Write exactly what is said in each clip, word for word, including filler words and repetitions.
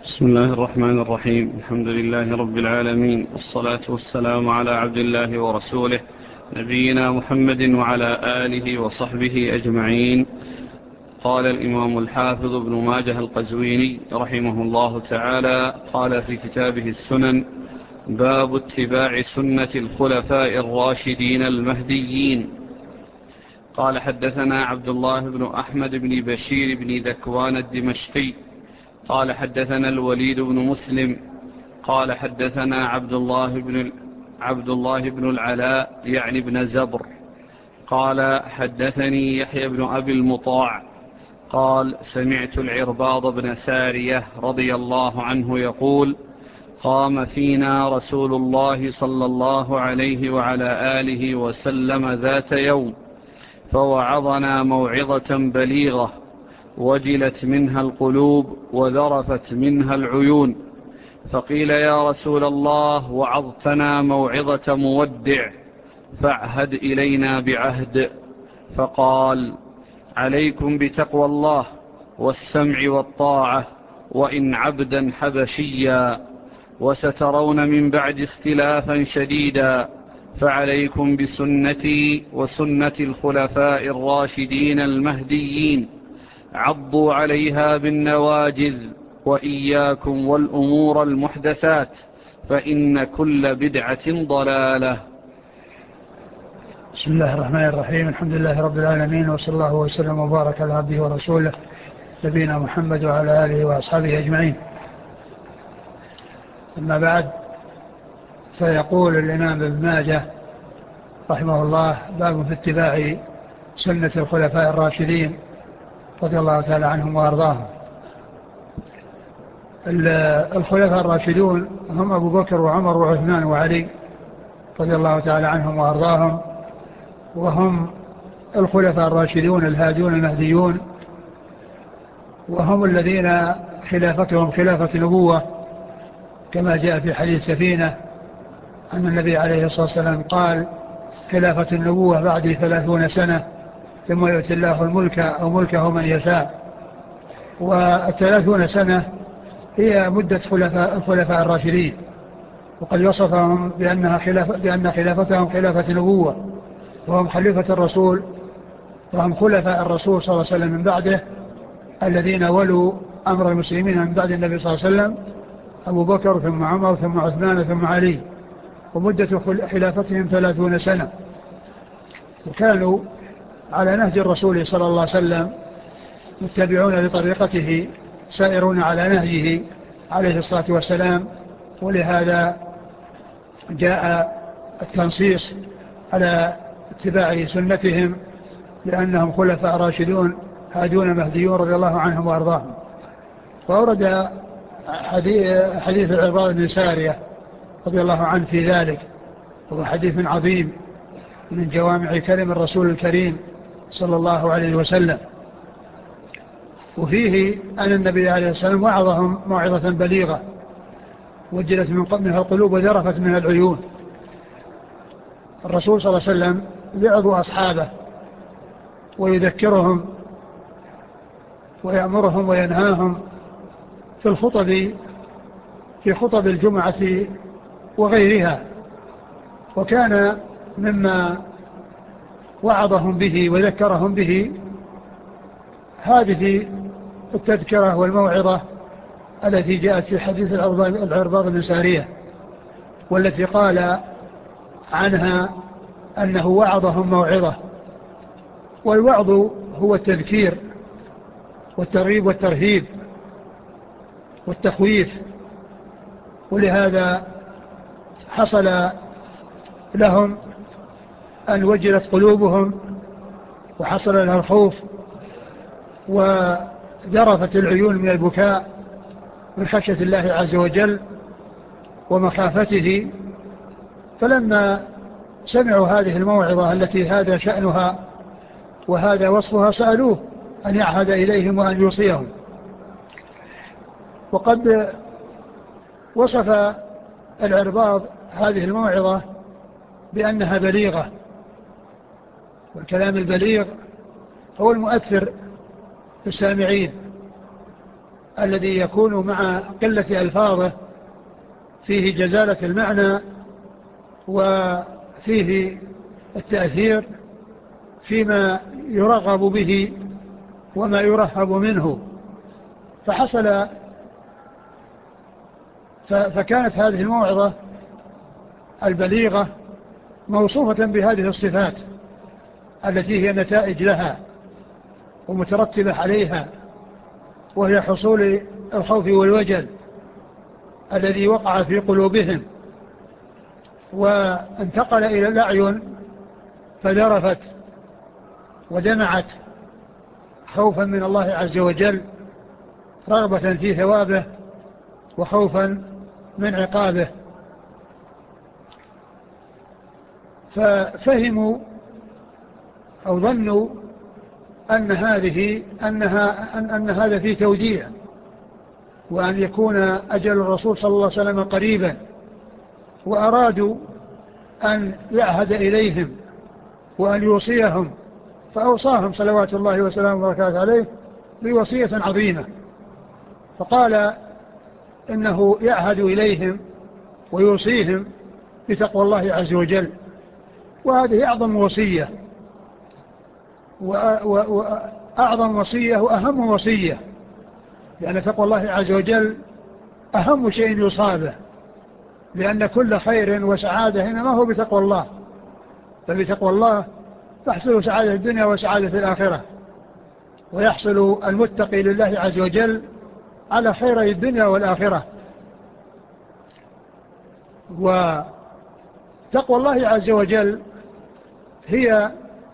بسم الله الرحمن الرحيم. الحمد لله رب العالمين، والصلاة والسلام على عبد الله ورسوله نبينا محمد وعلى آله وصحبه أجمعين. قال الإمام الحافظ ابن ماجه القزويني رحمه الله تعالى قال في كتابه السنن: باب اتباع سنة الخلفاء الراشدين المهديين. قال: حدثنا عبد الله بن أحمد بن بشير بن ذكوان الدمشقي قال: حدثنا الوليد بن مسلم قال: حدثنا عبد الله بن عبد الله بن العلاء يعني بن زبر قال: حدثني يحيى بن أبي المطاع قال: سمعت العرباض بن سارية رضي الله عنه يقول: قام فينا رسول الله صلى الله عليه وعلى آله وسلم ذات يوم فوعظنا موعظة بليغة وجلت منها القلوب وذرفت منها العيون، فقيل: يا رسول الله، وعظتنا موعظة مودع فاعهد إلينا بعهد. فقال: عليكم بتقوى الله والسمع والطاعة، وإن عبدا حبشيا، وسترون من بعد اختلافا شديدا، فعليكم بسنتي وسنة الخلفاء الراشدين المهديين، عضوا عليها بالنواجذ، وإياكم والأمور المحدثات، فإن كل بدعة ضلالة. بسم الله الرحمن الرحيم. الحمد لله رب العالمين، وصلى الله وسلم وبارك على عبده ورسوله نبينا محمد وعلى آله وأصحابه أجمعين. أما بعد، فيقول الإمام ابن ماجه رحمه الله: باب في اتباع سنة الخلفاء الراشدين رضي الله تعالى عنهم وأرضاهم. الخلفاء الراشدون هم أبو بكر وعمر وعثمان وعلي رضي الله تعالى عنهم وأرضاهم، وهم الخلفاء الراشدون الهادون المهديون، وهم الذين خلافتهم خلافة نبوة، كما جاء في حديث سفينة أن النبي عليه الصلاة والسلام قال: خلافة النبوة بعد ثلاثون سنة، ثم يؤتي الله الملك أو ملكه من يشاء. والثلاثون سنة هي مدة خلفاء الخلفاء الراشدين، وقد وصفهم بأنها خلافة بأن خلافتهم خلافة نبوة، وهم خليفة الرسول، وهم خلفاء الرسول صلى الله عليه وسلم من بعده، الذين ولوا أمر المسلمين من بعد النبي صلى الله عليه وسلم: أبو بكر ثم عمر ثم عثمان ثم علي، ومدة خلافتهم ثلاثون سنة، وكانوا على نهج الرسول صلى الله عليه وسلم، متبعون لطريقته، سائرون على نهجه عليه الصلاة والسلام. ولهذا جاء التنصيص على اتباع سنتهم، لأنهم خلفاء راشدون هادون مهديون رضي الله عنهم وأرضاهم. وأورد حديث العرباض بن سارية رضي الله عنه في ذلك، وهو حديث عظيم من جوامع كلم الرسول الكريم صلى الله عليه وسلم، وفيه أن النبي عليه الصلاة والسلام وعظهم موعظة بليغة وجلت منها القلوب وذرفت منها العيون. الرسول صلى الله عليه وسلم يعظ أصحابه ويذكرهم ويأمرهم وينهاهم في الخطب في خطب الجمعة وغيرها، وكان مما وعظهم به وذكرهم به هذه التذكرة والموعظة التي جاءت في حديث العرباض بن سارية، والتي قال عنها أنه وعظهم موعظة. والوعظ هو التذكير والترغيب والترهيب والتخويف، ولهذا حصل لهم أن وجلت قلوبهم وحصل لها الخوف وذرفت العيون من البكاء من خشية الله عز وجل ومخافته. فلما سمعوا هذه الموعظة التي هذا شأنها وهذا وصفها سألوه أن يعهد إليهم وأن يوصيهم. وقد وصف العرباض هذه الموعظة بأنها بليغة، والكلام البليغ هو المؤثر في السامعين، الذي يكون مع قلة ألفاظه فيه جزالة المعنى وفيه التأثير فيما يرغب به وما يرهب منه. فحصل فكانت هذه الموعظة البليغة موصوفة بهذه الصفات التي هي نتائج لها ومترتبة عليها، وهي حصول الخوف والوجل الذي وقع في قلوبهم وانتقل إلى الأعين فذرفت ودمعت خوفا من الله عز وجل، رغبة في ثوابه وخوفا من عقابه. ففهموا أو ظنوا أن هذه أنها أن, أن هذا فيه توديع، وأن يكون أجل الرسول صلى الله عليه وسلم قريبا، وأرادوا أن يعهد إليهم وأن يوصيهم، فأوصاهم صلوات الله وسلامه وبركاته عليه بوصية عظيمة، فقال إنه يعهد إليهم ويوصيهم بتقوى الله عز وجل، وهذه أعظم وصية وأعظم وصية وأهم وصية، لأن تقوى الله عز وجل أهم شيء يصابه، لأن كل خير وسعادة إنما هو بتقوى الله، فبتقوى الله تحصل سعادة الدنيا وسعادة الآخرة، ويحصل المتقي لله عز وجل على خيري الدنيا والآخرة. وتقوى الله عز وجل هي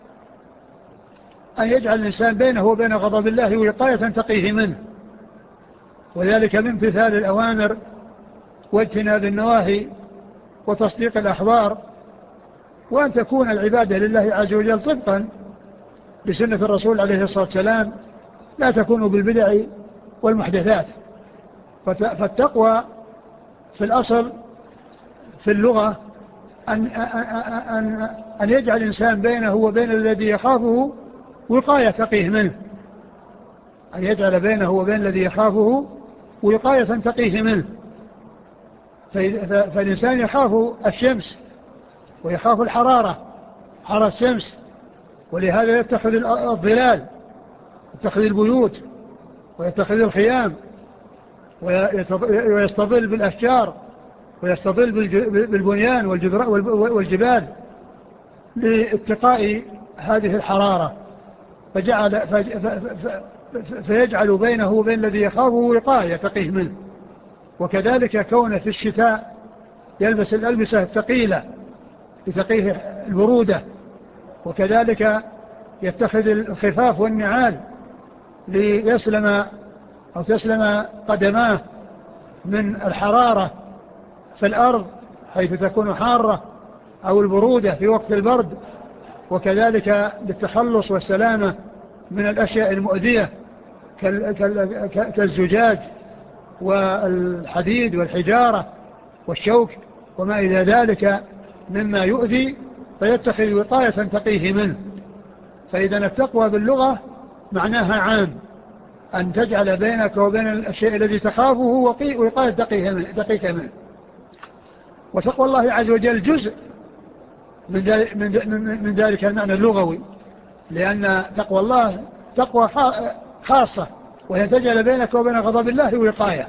أن يجعل الإنسان بينه وبين غضب الله وقاية تقيه منه، وذلك من امتثال الأوامر واجتناب النواهي وتصديق الأخبار، وأن تكون العبادة لله عز وجل طبقا لسنة الرسول عليه الصلاة والسلام، لا تكون بالبدع والمحدثات. فالتقوى في الأصل في اللغة أن, أن, أن يجعل الإنسان بينه وبين الذي يخافه وقاية تقيه منه، أن يجعل بينه وبين الذي يخافه وقاية تقيه منه. فالإنسان يخاف الشمس ويخاف الحرارة، حرارة الشمس، ولهذا يتخذ الظلال، يتخذ البيوت ويتخذ الخيام ويستظل بالأشجار ويستظل بالبنيان والجبال لاتقاء هذه الحرارة، فجعل فيجعل بينه وبين الذي يخافه وقاية تقيه منه. وكذلك كونه في الشتاء يلبس الألبسة الثقيلة لتقيه البرودة، وكذلك يتخذ الخفاف والنعال ليسلم أو تسلم قدماه من الحرارة في الأرض حيث تكون حارة أو البرودة في وقت البرد، وكذلك للتخلص والسلامة من الأشياء المؤذية كالزجاج والحديد والحجارة والشوك وما إلى ذلك مما يؤذي، فيتخذ وقاية تقيه منه. فإذا التقوى باللغة معناها عام، أن تجعل بينك وبين الشيء الذي تخافه وقاية تقيك منه. وتقوى الله عز وجل جزء من ذلك المعنى اللغوي، لأن تقوى الله تقوى خاصة، وهي تجعل بينك وبين غضب الله وقاية.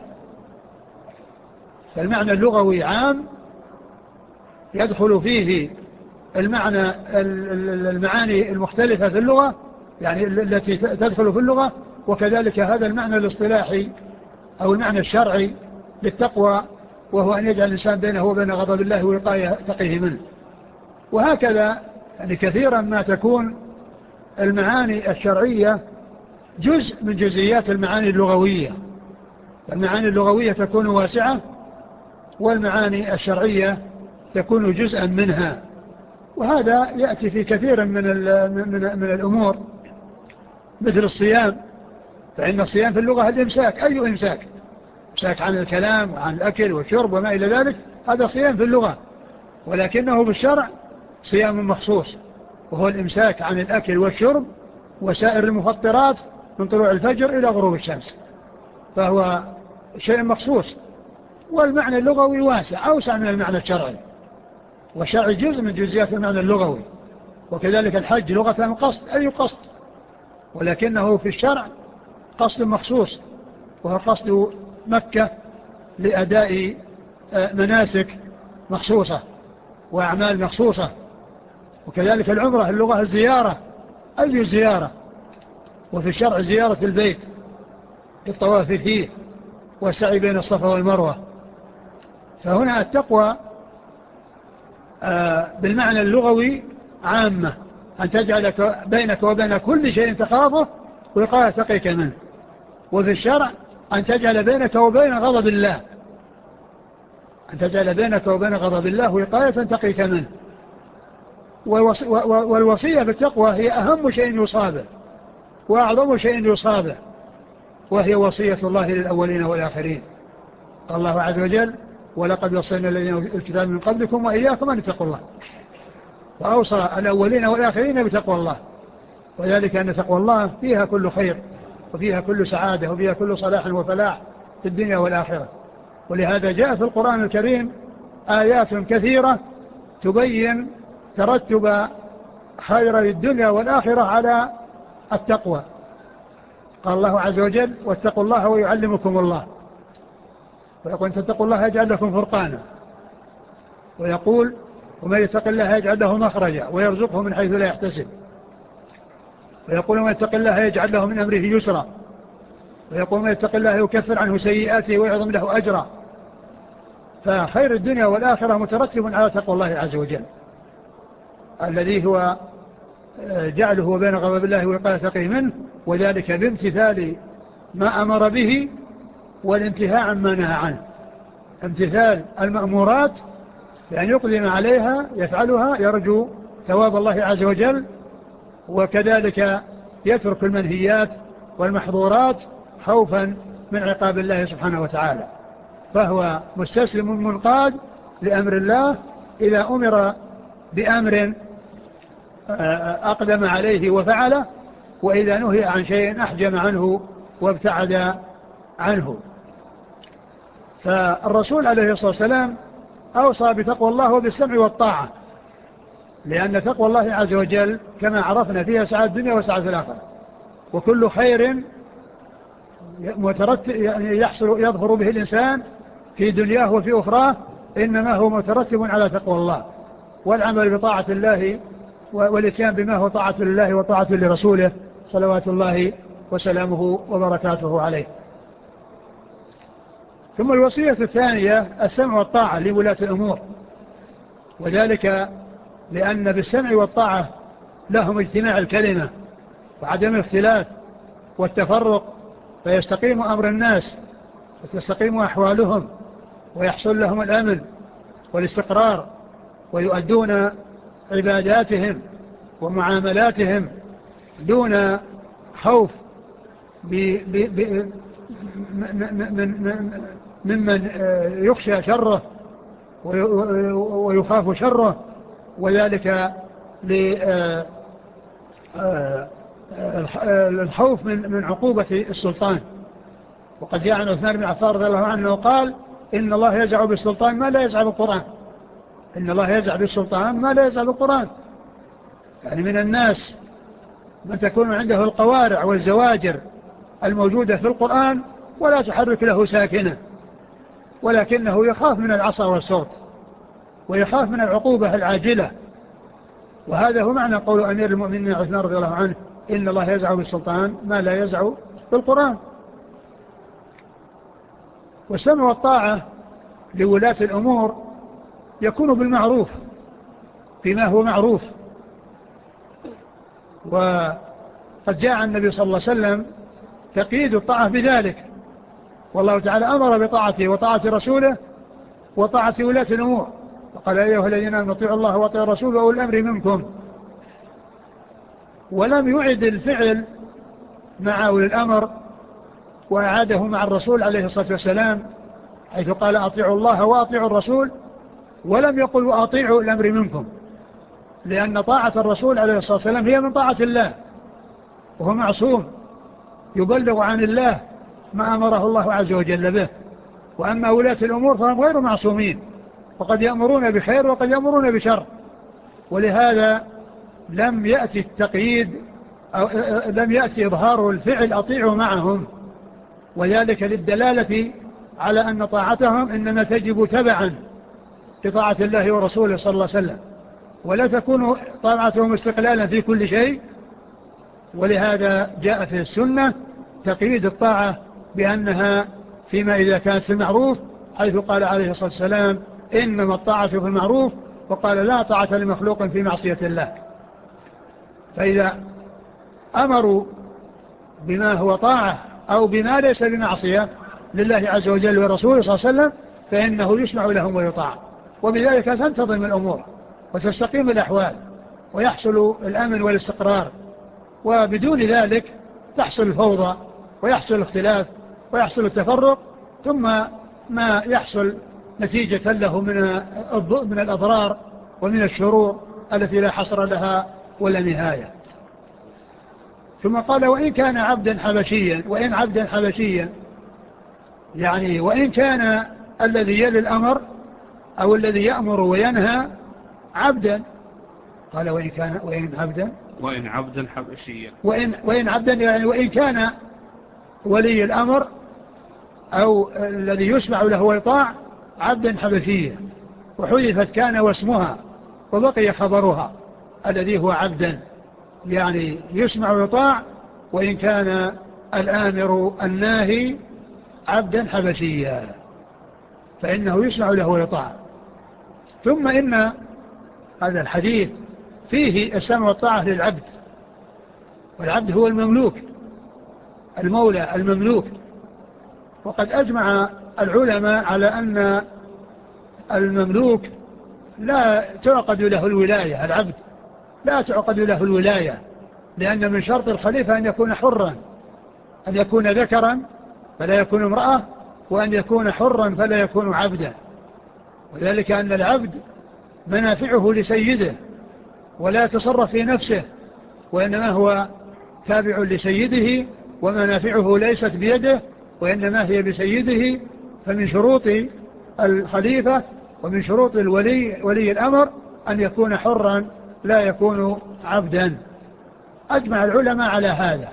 فالمعنى اللغوي عام يدخل فيه المعنى المعاني المختلفة في اللغة، يعني التي تدخل في اللغة، وكذلك هذا المعنى الاصطلاحي أو المعنى الشرعي للتقوى، وهو أن يجعل الإنسان بينه وبين غضب الله وقاية تقيه منه. وهكذا يعني كثيرا ما تكون المعاني الشرعية جزء من جزئيات المعاني اللغوية، المعاني اللغوية تكون واسعة والمعاني الشرعية تكون جزءا منها. وهذا يأتي في كثير من, من, من الأمور مثل الصيام، فإن الصيام في اللغة الإمساك، أي إمساك، إمساك عن الكلام وعن الأكل والشرب وما إلى ذلك، هذا صيام في اللغة، ولكنه بالشرع صيام مخصوص، وهو الإمساك عن الأكل والشرب وسائر المفطرات من طلوع الفجر إلى غروب الشمس. فهو شيء مخصوص. والمعنى اللغوي واسع أوسع من المعنى الشرعي، والشرع جزء من جزئيات المعنى اللغوي. وكذلك الحج لغة قصد، أي قصد، ولكنه في الشرع قصد مخصوص، وهو قصد مكة لأداء مناسك مخصوصة وأعمال مخصوصة. وكذلك العمرة اللغة الزيارة، أي زيارة، وفي الشرع زيارة البيت للطواف فيه والسعي بين الصفا والمروة. فهنا التقوى بالمعنى اللغوي عامة، أن تجعل بينك وبين كل شيء تخافه وقاية تقيك منه. وفي الشرع أن تجعل بينك وبين غضب الله، أن تجعل بينك وبين غضب الله وقاية تقيك منه. والوصية بالتقوى هي أهم شيء يصابه وأعظم شيء يصابه، وهي وصية الله للأولين والآخرين. قال الله عز وجل: ولقد وصينا الذين أوتوا الكتاب من قبلكم وإياكم أن اتقوا الله. فأوصى الأولين والآخرين بتقوى الله، وذلك أن تقوى الله فيها كل خير، وفيها كل سعادة، وفيها كل صلاح وفلاح في الدنيا والآخرة. ولهذا جاء في القرآن الكريم آيات كثيرة تبين ترتب خير الدنيا والآخرة على التقوى. قال الله عز وجل: واتقوا الله ويعلمكم الله. ويقول: ان تتقوا الله يجعل لكم فرقانا. ويقول: ومن يتق الله يجعل له مخرجا ويرزقه من حيث لا يحتسب. ويقول: ومن يتق الله يجعل له من أمره يسرا. ويقول: ومن يتق الله يكفر عنه سيئاته ويعظم له أجرا. فخير الدنيا والآخرة مترتب على تقوى الله عز وجل، الذي هو جعله بين غضب الله وقاية تقيه منه، وذلك بامتثال ما أمر به والانتهاء عما نهى عنه. امتثال المأمورات بأن يقدم عليها يفعلها يرجو ثواب الله عز وجل، وكذلك يترك المنهيات والمحظورات خوفا من عقاب الله سبحانه وتعالى. فهو مستسلم منقاد لأمر الله إذا أمر بأمر أقدم عليه وفعله، وإذا نهي عن شيء أحجم عنه وابتعد عنه. فالرسول عليه الصلاة والسلام أوصى بتقوى الله وبالسمع والطاعة، لأن تقوى الله عز وجل كما عرفنا فيها سعادة الدنيا وسعادة الآخرة. وكل خير مترتب يعني يحصل يظهر به الإنسان في دنياه وفي أخراه إنما هو مترتب على تقوى الله والعمل بطاعة الله والاتيان بما هو طاعة لله وطاعة لرسوله صلوات الله وسلامه وبركاته عليه. ثم الوصية الثانية السمع والطاعة لولاة الأمور، وذلك لأن بالسمع والطاعة لهم اجتماع الكلمة وعدم الاختلاف والتفرق، فيستقيم أمر الناس وتستقيم أحوالهم ويحصل لهم الأمن والاستقرار، ويؤدون عباداتهم ومعاملاتهم دون خوف ممن يخشى شره ويخاف شره، وذلك للخوف من عقوبة السلطان. وقد جاء عن عثمان بن عفان رضي الله عنه قال: إن الله يزع بالسلطان ما لا يزع بالقرآن. إن الله يزع بالسلطان ما لا يزع بالقرآن. يعني من الناس من تكون عنده القوارع والزواجر الموجودة في القرآن ولا تحرك له ساكنة، ولكنه يخاف من العصا والصوت ويخاف من العقوبة العاجلة. وهذا هو معنى قول أمير المؤمنين عثمان رضي الله عنه: إن الله يزع بالسلطان ما لا يزع بالقرآن. والسمع والطاعة لولاة الأمور يكون بالمعروف فيما هو معروف. وقد جاء النبي صلى الله عليه وسلم تقييد الطاعة بذلك، والله تعالى أمر بطاعته وطاعة رسوله وطاعة ولاة الأمور، وقال: أيها الذين آمنوا اطيعوا الله واطيعوا الرسول وأولي الأمر منكم. ولم يعد الفعل مع أولي الأمر وأعاده مع الرسول عليه الصلاة والسلام، حيث قال: أطيعوا الله وأطيعوا الرسول، ولم يقل: وأطيعوا الأمر منكم، لأن طاعة الرسول عليه الصلاة والسلام هي من طاعة الله، وهو معصوم يبلغ عن الله ما أمره الله عز وجل به. وأما ولاة الأمور فهم غير معصومين، وقد يأمرون بخير وقد يأمرون بشر، ولهذا لم يأتي التقييد أو لم يأتي إظهار الفعل أطيعوا معهم، وذلك للدلالة على أن طاعتهم إنما تجب تبعا لطاعة الله ورسوله صلى الله عليه وسلم، ولا تكون طاعتهم استقلالا في كل شيء. ولهذا جاء في السنة تقييد الطاعة بأنها فيما إذا كانت في المعروف، حيث قال عليه الصلاة والسلام إنما الطاعة في المعروف، وقال لا طاعة لمخلوق في معصية الله. فإذا أمروا بما هو طاعة أو بما ليس بمعصية لله عز وجل ورسوله صلى الله عليه وسلم فإنه يسمع لهم ويطاع، وبذلك تنتظم الأمور وتستقيم الأحوال ويحصل الأمن والاستقرار، وبدون ذلك تحصل الفوضى ويحصل الاختلاف ويحصل التفرق، ثم ما يحصل نتيجة له من من الأضرار ومن الشرور التي لا حصر لها ولا نهاية. ثم قال وإن كان عبدا حبشيا، وإن عبدا حبشيا يعني وإن كان الذي يلي الأمر أو الذي يأمر وينهى عبدا، قال وإن كان وإن عبدا وإن عبدا حبشيا وإن, وإن عبدا يعني وإن كان ولي الأمر أو الذي يسمع له ويطاع عبدا حبشيا، وحذفت كان واسمها وبقي خبرها الذي هو عبدا، يعني يسمع ويطاع وإن كان الآمر الناهي عبدا حبشيا فإنه يسمع له ويطاع. ثم إن هذا الحديث فيه السمع والطاعة للعبد، والعبد هو المملوك المولى المملوك. وقد أجمع العلماء على أن المملوك لا تعقد له الولاية، العبد لا تعقد له الولاية، لأن من شرط الخليفة أن يكون حرا، أن يكون ذكرا فلا يكون امرأة، وأن يكون حرا فلا يكون عبدا. وذلك أن العبد منافعه لسيده ولا يتصرف في نفسه، وإنما هو تابع لسيده، ومنافعه ليست بيده وإنما هي بسيده. فمن شروط الخليفة ومن شروط الولي ولي الأمر أن يكون حرا لا يكون عبدا. أجمع العلماء على هذا.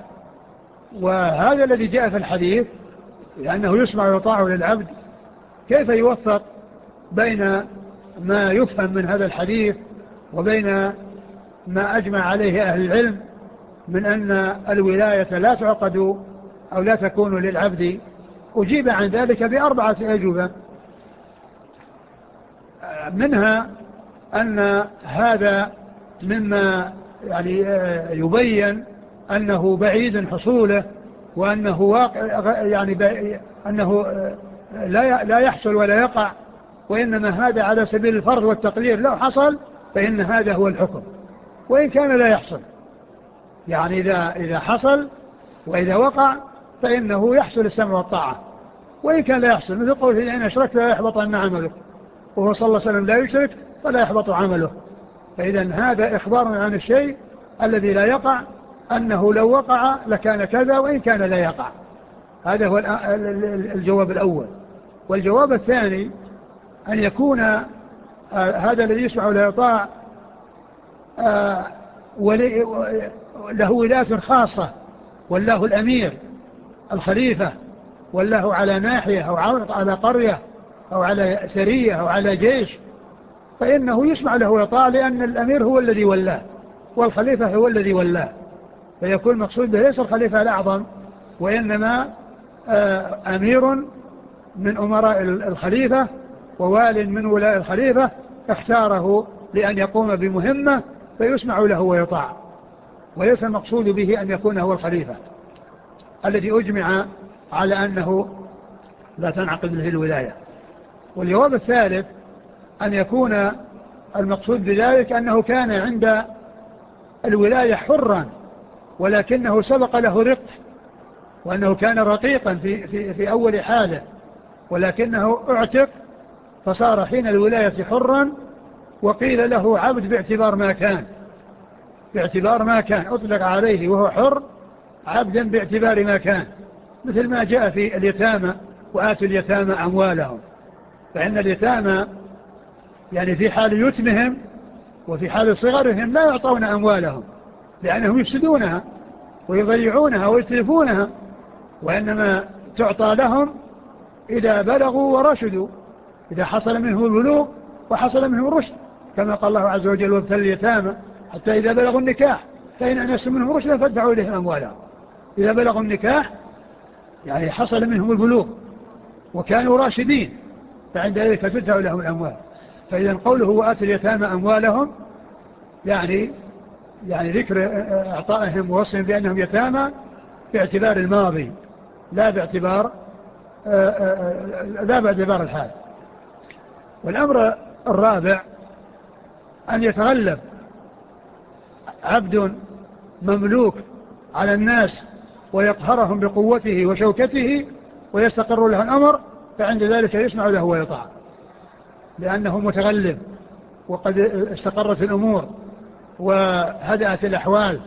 وهذا الذي جاء في الحديث لأنه يسمع ويطاع للعبد، كيف يوفق بين ما يفهم من هذا الحديث وبين ما أجمع عليه أهل العلم من أن الولاية لا تعقد أو لا تكون للعبد؟ أجيب عن ذلك بأربعة أجوبة. منها أن هذا مما يعني يبين أنه بعيد حصوله، وأنه واقع يعني أنه لا لا يحصل ولا يقع، وإنما هذا على سبيل الفرض والتقدير، لو حصل فإن هذا هو الحكم، وإن كان لا يحصل. يعني إذا إذا حصل وإذا وقع فإنه يحصل السمع والطاعة، وإن كان لا يحصل، مثل قوله إن أشركت لا يحبط عنا عمله، وهو صلى الله عليه وسلم لا يشرك فلا يحبط عمله. فإذا هذا إخبار عن الشيء الذي لا يقع، أنه لو وقع لكان كذا وإن كان لا يقع. هذا هو الجواب الأول. والجواب الثاني أن يكون هذا الذي يسمع ولا يطاع له ولاية خاصة، والله الأمير الخليفة، والله على ناحية أو على قرية أو على سرية أو على جيش، فإنه يسمع له ويطاع، لأن الأمير هو الذي ولاه والخليفة هو الذي ولاه. فيكون مقصود به ليس الخليفة الأعظم، وإنما أمير من أمراء الخليفة ووال من ولاء الخليفة اختاره لأن يقوم بمهمة فيسمع له ويطاع، وليس المقصود به أن يكون هو الخليفة الذي أجمع على أنه لا تنعقد له الولاية. والجواب الثالث أن يكون المقصود بذلك أنه كان عند الولاية حرا، ولكنه سبق له رق، وأنه كان رقيقا في, في, في أول حاله، ولكنه اعتق فصار حين الولاية حرا، وقيل له عبد باعتبار ما كان باعتبار ما كان أطلق عليه وهو حر عبدا باعتبار ما كان، مثل ما جاء في اليتامى وآتوا اليتامى أموالهم، فإن اليتامى يعني في حال يتمهم وفي حال صغرهم لا يعطون أموالهم لأنهم يفسدونها ويضيعونها ويتلفونها، وإنما تعطى لهم إذا بلغوا ورشدوا، إذا حصل منهم البلوغ وحصل منهم الرشد، كما قال الله عز وجل وابتلوا اليتامى حتى إذا بلغوا النكاح فإن أنسوا منهم رشدا فادفعوا إليهم أموالهم. إذا بلغوا النكاح يعني حصل منهم البلوغ وكانوا راشدين فعند ذلك تدفع لهم الأموال. فإذا قوله وآتوا اليتامى أموالهم يعني يعني ذكر إعطائهم ووصفهم بأنهم يتامى باعتبار الماضي لا باعتبار لا باعتبار الحال. والأمر الرابع أن يتغلب عبد مملوك على الناس ويقهرهم بقوته وشوكته ويستقر له الأمر، فعند ذلك يسمع له ويطاع لأنه متغلب وقد استقرت الأمور وهدأت الأحوال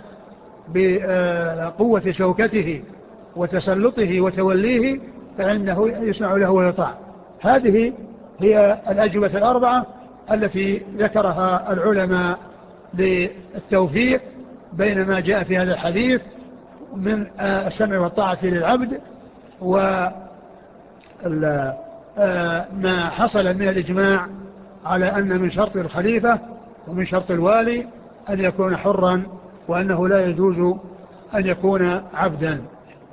بقوة شوكته وتسلطه وتوليه، فإنه يسمع له ويطاع. هذه هي الأجوبة الأربعة التي ذكرها العلماء للتوفيق بين ما جاء في هذا الحديث من السمع والطاعة للعبد وما حصل من الإجماع على أن من شرط الخليفة ومن شرط الوالي أن يكون حرا وأنه لا يجوز أن يكون عبدا.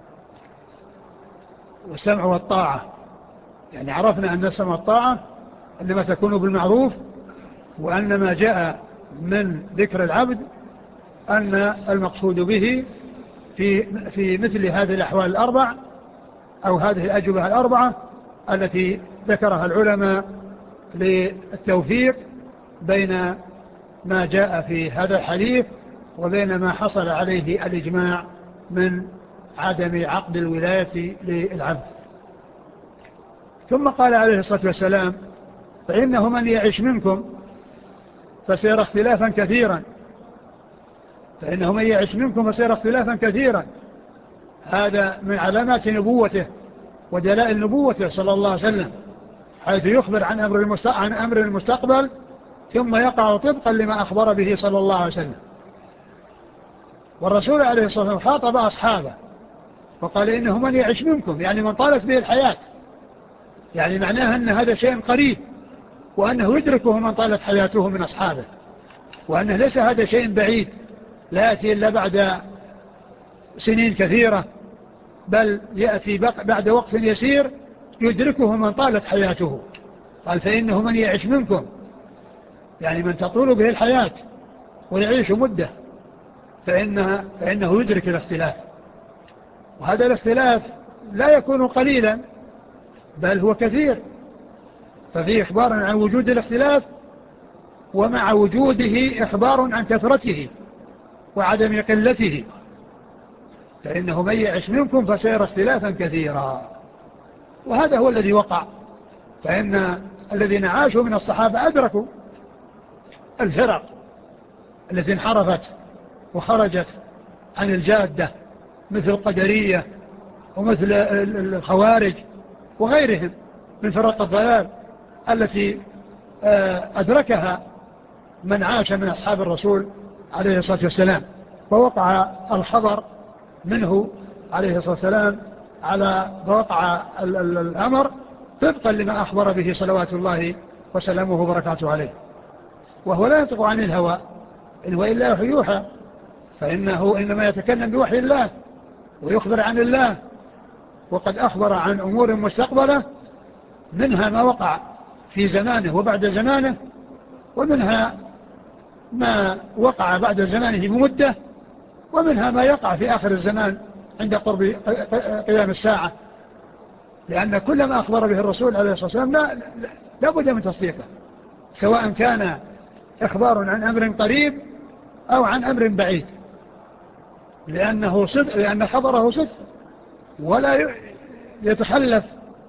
والسمع والطاعة يعني عرفنا أن السمع والطاعة إنما تكون بالمعروف، وأن ما جاء من ذكر العبد أن المقصود به في في مثل هذه الأحوال الأربع أو هذه الأجوبة الأربعة التي ذكرها العلماء للتوفيق بين ما جاء في هذا الحديث وبين ما حصل عليه الإجماع من عدم عقد الولاية للعبد. ثم قال عليه الصلاة والسلام فإنه من يعيش منكم فسيرى اختلافا كثيرا فإنه من يعيش منكم فسيرى اختلافا كثيرا. هذا من علامات نبوته ودلائل نبوته صلى الله عليه وسلم، حيث يخبر عن أمر المستقبل, عن أمر المستقبل ثم يقع طبقا لما أخبر به صلى الله عليه وسلم. والرسول عليه الصلاة والسلام خاطب أصحابه وقال إنه من يعيش منكم يعني من طالت به الحياة، يعني معناها أن هذا شيء قريب وأنه يدركه من طالت حياته من أصحابه، وأنه ليس هذا شيء بعيد لا يأتي إلا بعد سنين كثيرة، بل يأتي بعد وقت يسير يدركه من طالت حياته. قال فإنه من يعيش منكم يعني من تطول به الحياة ويعيش مدة فإنها فإنه يدرك الاختلاف، وهذا الاختلاف لا يكون قليلا بل هو كثير. ففيه إخبار عن وجود الاختلاف ومع وجوده إخبار عن كثرته وعدم قلته. فإنه من يعيش منكم فسيرى اختلافا كثيرا، وهذا هو الذي وقع. فإن الذين عاشوا من الصحابة أدركوا الفرق التي انحرفت وخرجت عن الجادة مثل القدرية ومثل الخوارج وغيرهم من فرق الضلال التي أدركها من عاش من أصحاب الرسول عليه الصلاة والسلام. فوقع الخبر منه عليه الصلاة والسلام على فوقع الأمر طبقا لما أخبر به صلوات الله وسلامه وبركاته عليه، وهو لا ينطق عن الهوى إن وإلا وحي يوحى، فإنه إنما يتكلم بوحي الله ويخبر عن الله، وقد أخبر عن أمور مستقبلة منها ما وقع في زمانه وبعد زمانه، ومنها ما وقع بعد زمانه بمدة، ومنها ما يقع في آخر الزمان عند قرب قيام الساعة، لأن كل ما أخبر به الرسول عليه الصلاة والسلام لا, لا بد من تصديقه، سواء كان إخبار عن أمر قريب أو عن أمر بعيد، لأنه صدق، لأن خبره صدق ولا يتخلف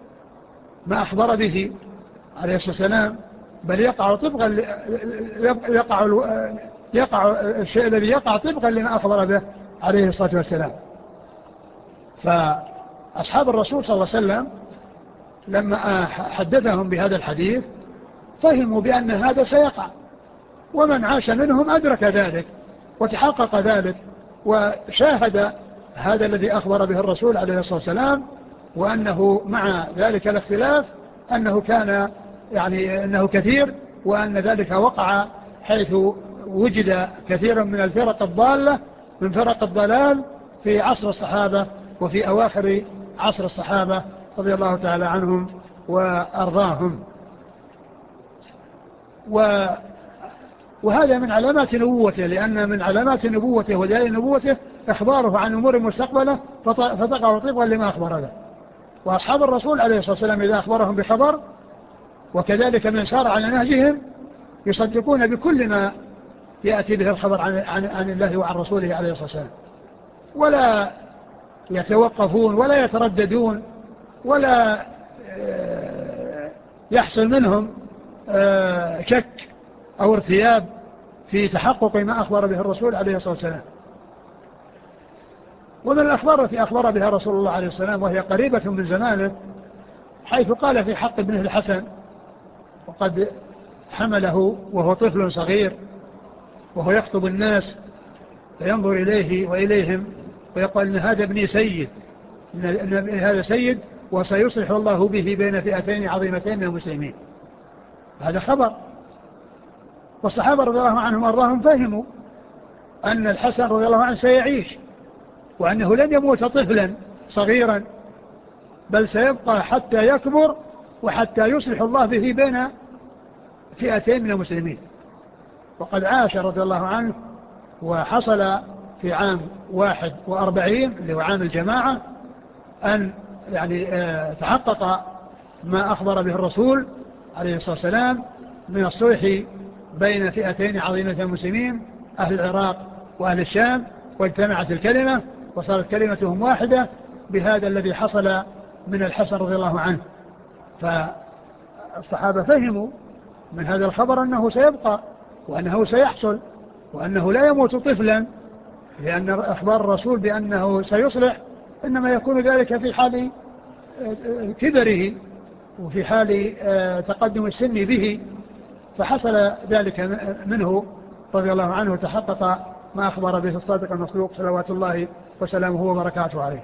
ما أخبر به عليه الصلاة والسلام، بل يقع طبقا يقع يقع الشيء الذي يقع طبقا لما أخبر به عليه الصلاة والسلام. أصحاب الرسول صلى الله عليه وسلم لما حدثهم بهذا الحديث فهموا بأن هذا سيقع، ومن عاش منهم أدرك ذلك وتحقق ذلك وشاهد هذا الذي أخبر به الرسول عليه الصلاة والسلام، وأنه مع ذلك الاختلاف أنه كان يعني أنه كثير، وأن ذلك وقع حيث وجد كثيرا من الفرق الضالة من فرق الضلال في عصر الصحابة وفي أواخر عصر الصحابة رضي الله تعالى عنهم وأرضاهم. و وهذا من علامات نبوته، لأن من علامات نبوته ودليل نبوته إخباره عن أمور مستقبلة فتقع طبقا لما أخبر له. وأصحاب الرسول عليه الصلاة والسلام إذا أخبرهم بخبر وكذلك من سار على نهجهم يصدقون بكل ما يأتي به الخبر عن, عن, عن الله وعن رسوله عليه الصلاة والسلام، ولا يتوقفون ولا يترددون ولا يحصل منهم شك أو ارتياب في تحقق ما أخبر به الرسول عليه الصلاة والسلام. ومن الأخبار التي أخبر بها رسول الله عليه الصلاة والسلام وهي قريبة من زمانه، حيث قال في حق ابنه الحسن وقد حمله وهو طفل صغير وهو يخطب الناس فينظر إليه وإليهم ويقول إن هذا ابني سيد، إن هذا سيد وسيصلح الله به بين فئتين عظيمتين من المسلمين. هذا خبر. والصحابة رضي الله عنهم وارضاهم فهموا أن الحسن رضي الله عنه سيعيش، وأنه لن يموت طفلا صغيرا، بل سيبقى حتى يكبر وحتى يصلح الله به بين فئتين من المسلمين. وقد عاش رضي الله عنه وحصل في عام واحد وأربعين اللي هو عام الجماعة أن يعني تحقق ما أخبر به الرسول عليه الصلاة والسلام من الصلح بين فئتين عظيمة المسلمين، أهل العراق وأهل الشام، واجتمعت الكلمة وصارت كلمتهم واحدة بهذا الذي حصل من الحسن رضي الله عنه. فالصحابة فهموا من هذا الخبر أنه سيبقى وأنه سيحصل وأنه لا يموت طفلا، لأن أخبار الرسول بأنه سيصلح إنما يكون ذلك في حال كبره وفي حال تقدم السن به، فحصل ذلك منه رضي الله عنه وتحقق ما أخبر به الصادق المصدوق صلوات الله وسلامه وبركاته عليه.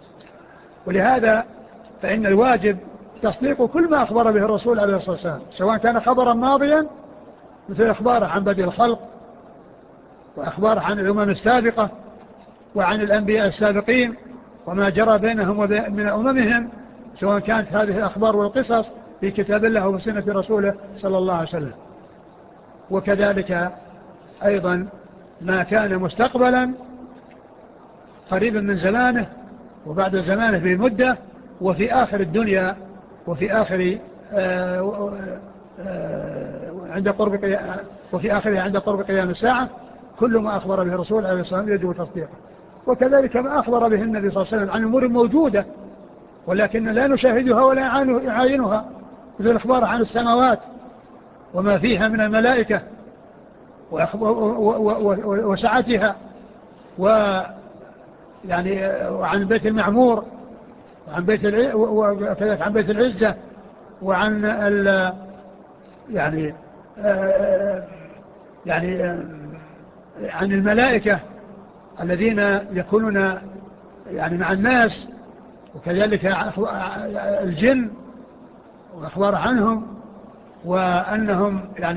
ولهذا فإن الواجب تصديق كل ما أخبر به الرسول عليه الصلاة والسلام، سواء كان خبرا ماضيا مثل أخباره عن بدء الخلق وأخباره عن الأمم السابقة وعن الأنبياء السابقين وما جرى بينهم ومن أممهم، سواء كانت هذه الأخبار والقصص في كتاب الله وسنة رسوله صلى الله عليه وسلم. وكذلك أيضا ما كان مستقبلا قريبا من زمانه وبعد زمانه بمدة وفي آخر الدنيا وفي آخر آه آه عند قرب وفي آخرها عند قرب قيام الساعة، كل ما أخبر به الرسول عليه الصلاة والسلام يجب تصديقه. وكذلك ما أخبر به النبي صلى الله عليه وسلم عن أمور موجودة ولكن لا نشاهدها ولا يعاينها، مثل الأخبار عن السماوات وما فيها من الملائكة وسعتها، ويعني وعن بيت المعمور وعن بيت الع... وكذلك عن بيت العزة وعن ال... يعني يعني عن الملائكة الذين يكونون يعني مع الناس، وكذلك الجن وأخبار عنهم وأنهم يعني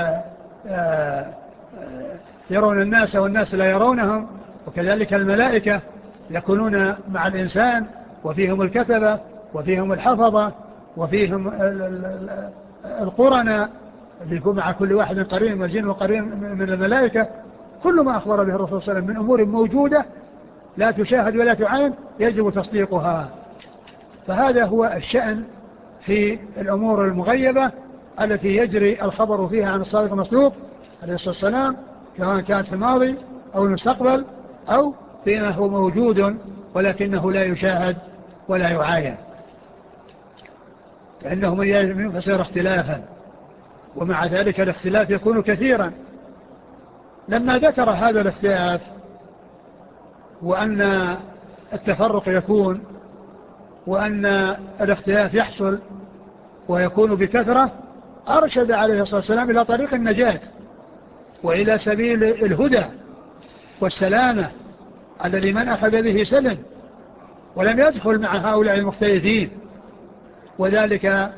يرون الناس والناس لا يرونهم، وكذلك الملائكة يكونون مع الإنسان وفيهم الكتبة وفيهم الحفظة وفيهم القرناء اللي يكون مع كل واحد قرين من الجن وقرين من الملائكة. كل ما أخبر به الرسول صلى الله عليه وسلم من أمور موجودة لا تشاهد ولا تعاين يجب تصديقها. فهذا هو الشأن في الأمور المغيبة التي يجري الخبر فيها عن الصادق المصدوق عليه الصلاة والسلام، سواء كانت في الماضي أو المستقبل أو فيما هو موجود ولكنه لا يشاهد ولا يعاين، لأنه من ينفسر اختلافا، ومع ذلك الاختلاف يكون كثيرا. لما ذكر هذا الاختلاف وأن التفرق يكون وأن الاختلاف يحصل ويكون بكثرة، أرشد عليه الصلاة والسلام إلى طريق النجاة وإلى سبيل الهدى والسلامة الذي من أخذ به سلم، ولم يدخل مع هؤلاء المختلفين، وذلك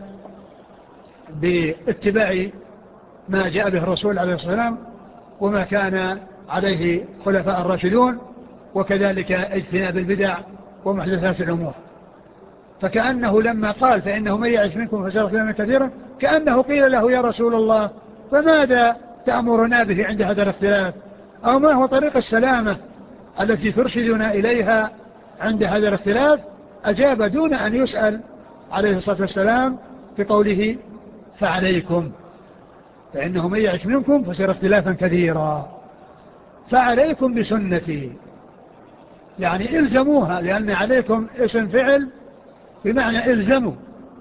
باتباع ما جاء به الرسول عليه الصلاة والسلام وما كان عليه خلفاء الراشدون، وكذلك اجتناب البدع ومحدثات الأمور. فكأنه لما قال فإنه من يعش منكم فسيرى اختلافا كثيرا، كأنه قيل له يا رسول الله فماذا تأمرنا به عند هذا الاختلاف، أو ما هو طريق السلامة التي ترشدنا إليها عند هذا الاختلاف؟ أجاب دون أن يسأل عليه الصلاة والسلام بقوله فعليكم، فإنه من يعش منكم فسيرى اختلافا كثيرا، فعليكم بسنتي، يعني إلزموها، لأن عليكم اسم فعل بمعنى إلزموا،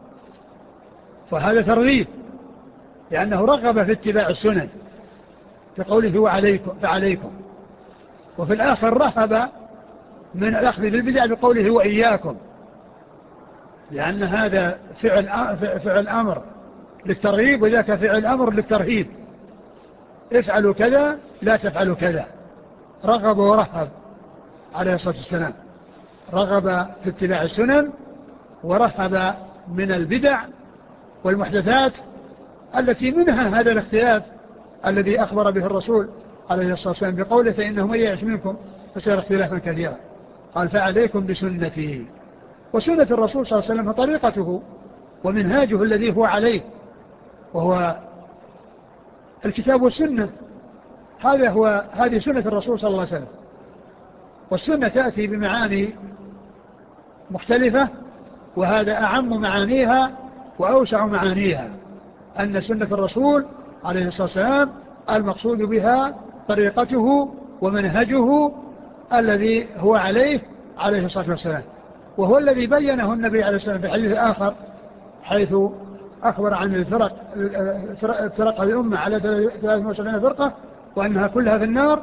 فهذا ترغيب لأنه رغب في اتباع السنن بقوله وعليكم فعليكم. وفي الآخر رهب من الأخذ بالبدع بقوله وإياكم، لأن هذا فعل فعل أمر للترغيب وذاك فعل أمر للترهيب، افعلوا كذا لا تفعلوا كذا. رغب ورهب عليه الصلاة والسلام، رغب في اتباع السنن ورهب من البدع والمحدثات التي منها هذا الاختلاف الذي أخبر به الرسول عليه الصلاة والسلام بقوله فإنه من يعش منكم فسيرى اختلافا كثيرا. قال فعليكم بسنتي، وسنة الرسول صلى الله عليه وسلم طريقته ومنهاجه الذي هو عليه، وهو الكتاب والسنة. هذا هو هذه سنة الرسول صلى الله عليه وسلم. والسنة تأتي بمعاني مختلفة، وهذا أعم معانيها وأوسع معانيها، أن سنة الرسول عليه الصلاة والسلام المقصود بها طريقته ومنهجه الذي هو عليه عليه الصلاة والسلام، وهو الذي بينه النبي عليه الصلاة والسلام في حديث آخر حيث أخبر عن الفرق فرق هذه الأمة على ثلاث وسبعين فرقة وأنها كلها في النار.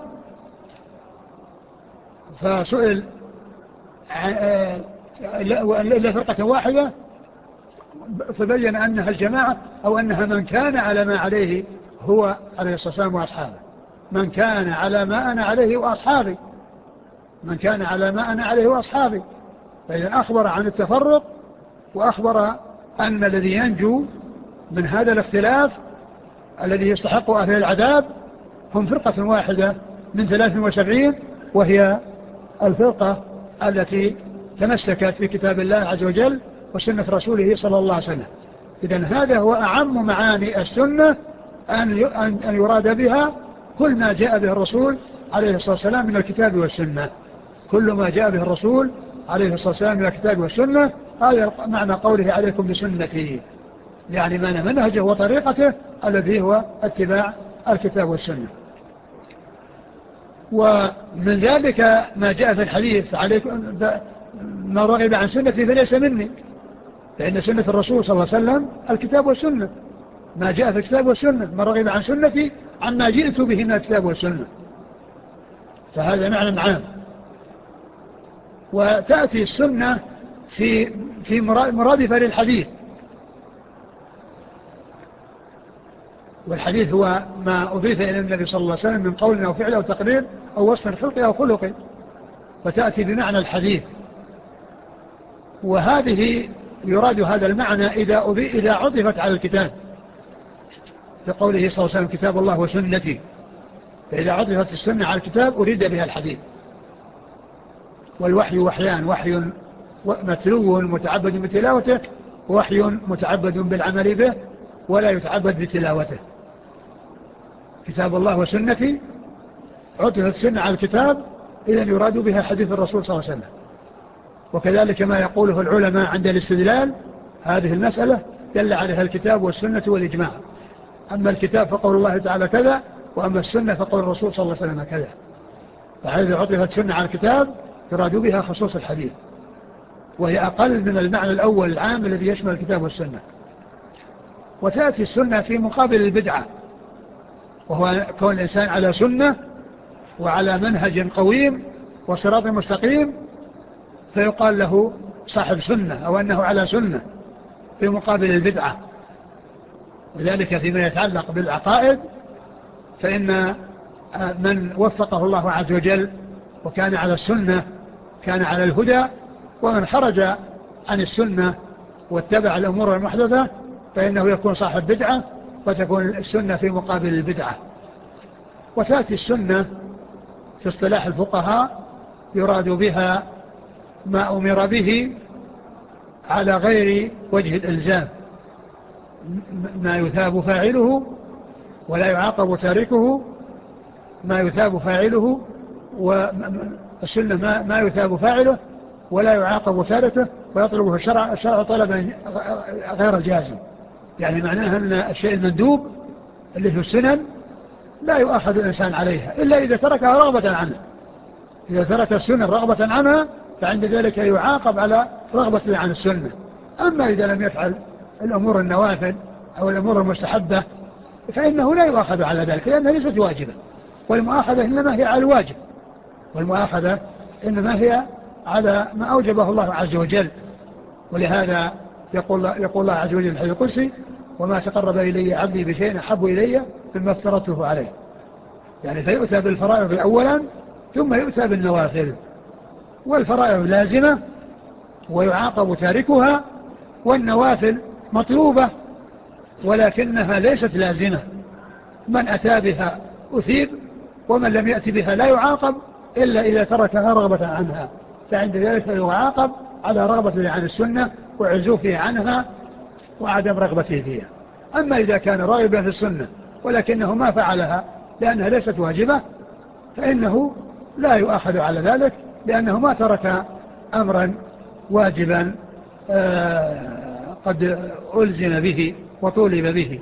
فسئل إلا فرقة واحدة فبين أنها الجماعة، أو أنها من كان على ما عليه هو عليه الصلاة والسلام وأصحابه، من كان على ما أنا عليه وأصحابي، من كان على ما أنا عليه وأصحابي. فإذا أخبر عن التفرق وأخبر أن الذي ينجو من هذا الاختلاف الذي يستحق أهل العذاب هم فرقة واحدة من ثلاث وسبعين، وهي الفرقة التي تمسكت في كتاب الله عز وجل وسنة رسوله صلى الله عليه وسلم. إذن هذا هو أعم معاني السنة، أن أن يراد بها كل ما جاء به الرسول عليه الصلاة والسلام من الكتاب والسنة، كل ما جاء به الرسول عليه الصلاة والسلام من الكتاب والسنة. هذا معنى قوله عليكم بسنتي، يعني من منهجه وطريقته الذي هو اتباع الكتاب والسنة. ومن ذلك ما جاء في الحديث عليكم من رغب عن سنتي فليس مني، لأن سنة الرسول صلى الله عليه وسلم الكتاب والسنة، ما جاء في الكتاب والسنة، من رغب عن سنتي عما جئت به من الكتاب والسنة، فهذا معنى عام. وتأتي السنة في في مرادفة للحديث، والحديث هو ما أضيف إلى النبي صلى الله عليه وسلم من قول أو فعل أو تقرير أو وصف خلقي أو خلقي، فتأتي بمعنى الحديث. وهذه يراد هذا المعنى إذا إذا عطفت على الكتاب بقوله صلى الله عليه وسلم كتاب الله وسنتي، فإذا عطفت السنة على الكتاب أريد بها الحديث. والوحي وحيان، وحي متلو متعبد بتلاوته، وحي متعبد بالعمل به ولا يتعبد بتلاوته. كتاب الله وسنتي عطفت السنة على الكتاب، إذن يراد بها حديث الرسول صلى الله عليه وسلم. وكذلك ما يقوله العلماء عند الاستدلال هذه المسألة دل عليها الكتاب والسنة والإجماع. أما الكتاب فقول الله تعالى كذا، وأما السنة فقول الرسول صلى الله عليه وسلم كذا. فحيث عطفت السنة على الكتاب يراد بها خصوص الحديث، وهي أقل من المعنى الأول العام الذي يشمل الكتاب والسنة. وتأتي السنة في مقابل البدعة، وهو كون الإنسان على سنة وعلى منهج قويم وصراط مستقيم، فيقال له صاحب سنة أو أنه على سنة في مقابل البدعة. وذلك فيما يتعلق بالعقائد، فإن من وفقه الله عز وجل وكان على السنة كان على الهدى، ومن خرج عن السنة واتبع الأمور المحدثة فإنه يكون صاحب بدعة، وتكون السنة في مقابل البدعة. وتأتي السنة في اصطلاح الفقهاء يراد بها ما أمر به على غير وجه الإلزام، ما يثاب فاعله ولا يعاقب تاركه، ما يثاب فاعله، والسنة ما, ما يثاب فاعله ولا يعاقب تاركه، ويطلبه الشرع, الشرع طلبا غير جازم. يعني معناها أن الشيء المندوب اللي في السنن لا يؤخذ الإنسان عليها إلا إذا تركها رغبة عنه. إذا ترك السنة رغبة عنها فعند ذلك يعاقب على رغبة عن السنة. أما إذا لم يفعل الأمور النوافل أو الأمور المستحبة فإنه لا يؤخذ على ذلك، لأنها ليست واجبة، والمؤاخذة إنما هي على الواجب، والمؤاخذة إنما هي على ما أوجبه الله عز وجل. ولهذا يقول, يقول الله عز وجل في الحديث القدسي: وما تقرب إلي عبدي بشيء أحب إلي مما افترضته عليه. يعني فيؤتى بالفرائض أولا ثم يؤتى بالنوافل، والفرائض لازمة ويعاقب تاركها، والنوافل مطلوبة ولكنها ليست لازمة. من أتى بها أثيب، ومن لم يأتي بها لا يعاقب إلا إذا تركها رغبة عنها، فعند ذلك يعاقب على رغبته عن السنة وعزوفه عنها وعدم رغبته فيها. أما إذا كان راغبا في السنة ولكنه ما فعلها لأنها ليست واجبة فإنه لا يؤخذ على ذلك، لأنه ما ترك أمرا واجبا آه قد ألزم به وطولب به.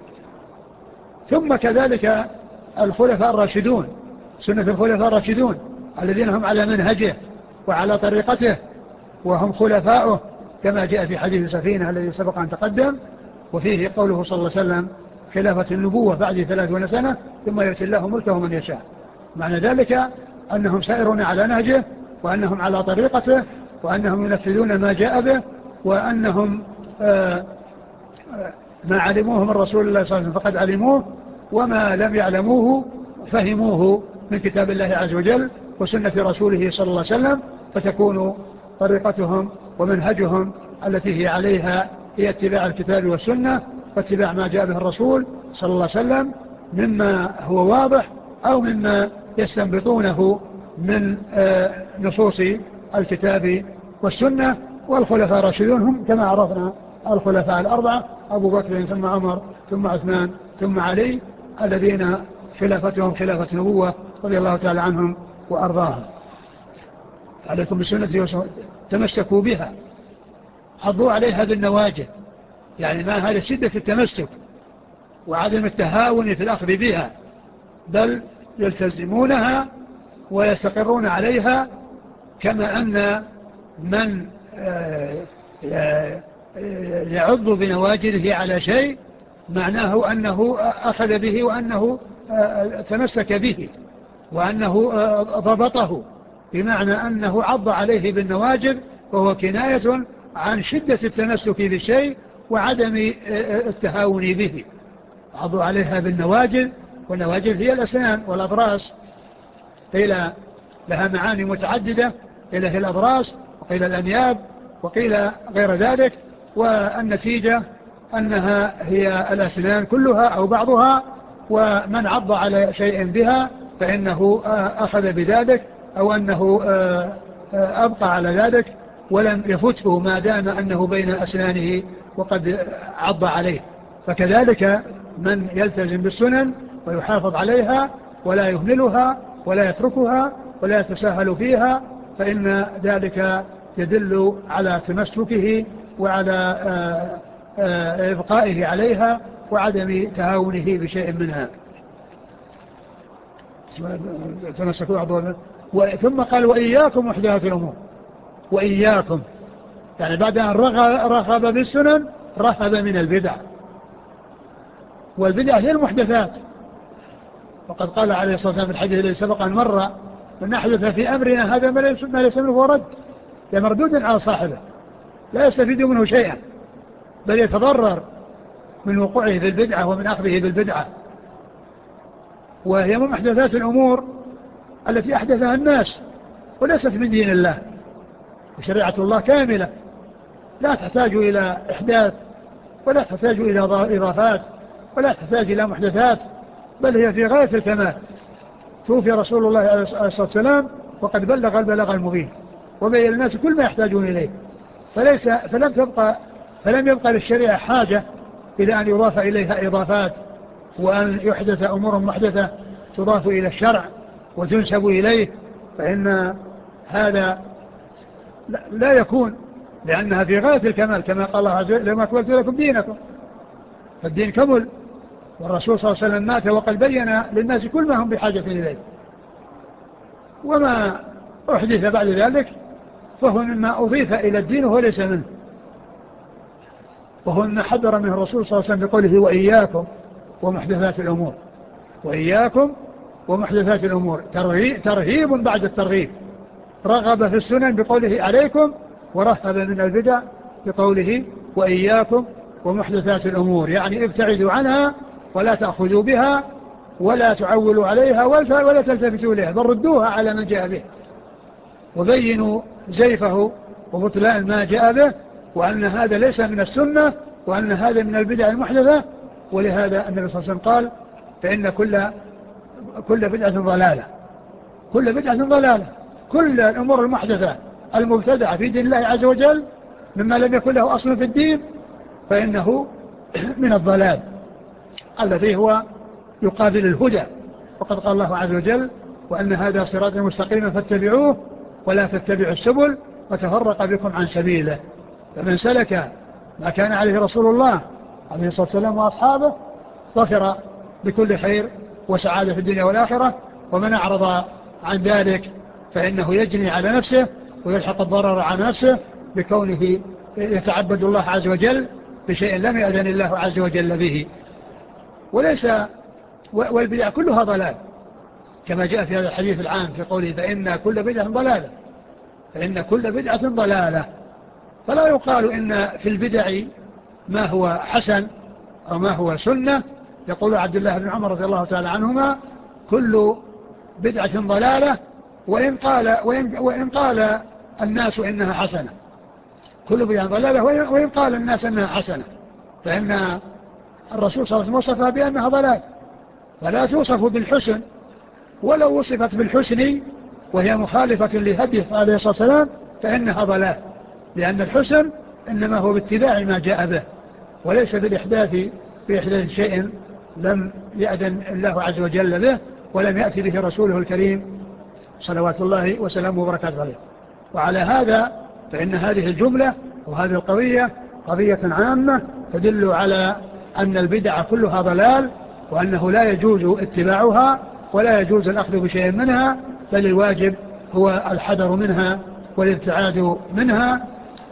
ثم كذلك الخلفاء الراشدون، سنة الخلفاء الراشدون الذين هم على منهجه وعلى طريقته وهم خلفاؤه، كما جاء في حديث سفينة الذي سبق أن تقدم، وفيه قوله صلى الله عليه وسلم: خلافة النبوة بعد ثلاثون سنة ثم يؤتي الله ملكه من يشاء. معنى ذلك أنهم سائرون على نهجه، وأنهم على طريقته، وأنهم ينفذون ما جاء به، وأنهم آآ آآ ما علموه من رسول الله صلى الله عليه وسلم فقد علموه، وما لم يعلموه فهموه من كتاب الله عز وجل وسنة رسوله صلى الله عليه وسلم، فتكون طريقتهم ومنهجهم التي هي عليها هي اتباع الكتاب والسنة، واتباع ما جاء به الرسول صلى الله عليه وسلم مما هو واضح أو مما يستنبطونه من نصوص الكتاب والسنة. والخلفاء الراشدون هم كما عرفنا الخلفاء الأربعة: أبو بكر ثم عمر ثم عثمان ثم علي، الذين خلافتهم خلافة نبوة رضي الله تعالى عنهم وأرضاهم. عليكم بسنة تمسكوا بها، حضوا عليها بالنواجذ، يعني ما هذا شدة التمسك وعدم التهاون في الأخذ بها، بل يلتزمونها ويستقرون عليها. كما أن من يعض بنواجذه على شيء معناه أنه أخذ به وأنه تمسك به وأنه ضبطه، بمعنى أنه عض عليه بالنواجذ، وهو كناية عن شدة التمسك بالشيء وعدم التهاون به. عضوا عليها بالنواجذ، والنواجذ هي الأسنان والأضراس، قيل لها معاني متعددة، قيل هي الأضراس وقيل الأنياب وقيل غير ذلك، والنتيجة أنها هي الأسنان كلها أو بعضها، ومن عض على شيء بها فإنه أخذ بذلك أو أنه أبقى على ذلك ولم يفته ما دام أنه بين أسنانه وقد عض عليه. فكذلك من يلتزم بالسنن ويحافظ عليها ولا يهملها ولا يتركها ولا يتساهل فيها، فإن ذلك يدل على تمسكه وعلى إبقائه عليها وعدم تهاونه بشيء منها. تمسكوا بعضهم. ثم قال: وإياكم محدثات الأمور. وإياكم يعني بعد أن رغب بالسنن رهب من البدع، والبدع هي المحدثات. وقد قال عليه الصلاة والسلام في الحديث الذي سبق أن مر: من أحدث في أمرنا هذا ما ليس منه ورد، مردود على صاحبه. لا يستفيد منه شيئا، بل يتضرر من وقوعه في البدعة ومن أخذه بالبدعة. وهي من محدثات الأمور التي أحدثها الناس وليست من دين الله، وشريعة الله كاملة لا تحتاج إلى إحداث ولا تحتاج إلى إضافات ولا تحتاج إلى محدثات، بل هي في غاية الكمال. توفي رسول الله عليه الصلاة والسلام وقد بلغ البلاغ المبين وبين الناس كل ما يحتاجون إليه، فليس فلم تبقى فلم يبقى للشريعة حاجة إلى أن يضاف إليها إضافات وأن يحدث أمور محدثة تضاف إلى الشرع وتنسب إليه، فإن هذا لا يكون، لأنها في غاية الكمال كما قال الله عز وجل لما أكملت لكم دينكم، فالدين كمل، والرسول صلى الله عليه وسلم مات وقد بين للناس كل ما هم بحاجة إليه، وما أحدث بعد ذلك فهو مما أضيف إلى الدين وهو ليس منه، وهو ما حذر منه الرسول صلى الله عليه وسلم بقوله وإياكم ومحدثات الأمور، وإياكم ومحدثات الأمور، ترهيب بعد الترغيب، رغب في السنن بقوله عليكم، ورهب من البدع بقوله وإياكم ومحدثات الأمور، يعني ابتعدوا عنها ولا تأخذوا بها ولا تعولوا عليها ولا تلتفتوا إليها، بل ردوها على من جاء به وبينوا زيفه وبطلان ما جاء به، وأن هذا ليس من السنة وأن هذا من البدع المحدثة. ولهذا النبي صلى الله عليه وسلم قال فإن كل كل بدعة ضلالة، كل بدعة ضلالة، كل الأمور المحدثة المبتدعة في دين الله عز وجل مما لم يكن له أصل في الدين فإنه من الضلال الذي هو يقابل الهدى. وقد قال الله عز وجل وأن هذا صراط مستقيما فاتبعوه ولا تتبعوا السبل وتفرق بكم عن سبيله، فمن سلك ما كان عليه رسول الله عليه الصلاة والسلام وأصحابه ظفر بكل خير وسعادة في الدنيا والآخرة، ومن أعرض عن ذلك فإنه يجني على نفسه ويلحق الضرر على نفسه بكونه يتعبد الله عز وجل بشيء لم يأذن الله عز وجل به. وليس والبدع كلها ضلال كما جاء في هذا الحديث العام في قوله فإن كل بدعة ضلالة، فإن كل بدعة ضلالة، فلا يقال إن في البدع ما هو حسن أو ما هو سنة. يقول عبد الله بن عمر رضي الله تعالى عنهما كل بدعة ضلالة وإن قال, وإن, وإن قال الناس إنها حسنة، كل بدعة ضلالة وإن قال الناس إنها حسنة، فإن الرسول صلى الله عليه وسلم وصفها بأنها ضلال، فلا توصف بالحسن، ولو وصفت بالحسن وهي مخالفة لهديه عليه الصلاة والسلام فإنها ضلال، لأن الحسن إنما هو باتباع ما جاء به وليس بالإحداث بإحداث شيء لم يأذن الله عز وجل به ولم يأتي به رسوله الكريم صلوات الله وسلامه وبركاته عليه. وعلى هذا فإن هذه الجملة وهذه القضية قضية عامة تدل على أن البدع كلها ضلال، وأنه لا يجوز اتباعها ولا يجوز الأخذ بشيء منها، بل الواجب هو الحذر منها والابتعاد منها.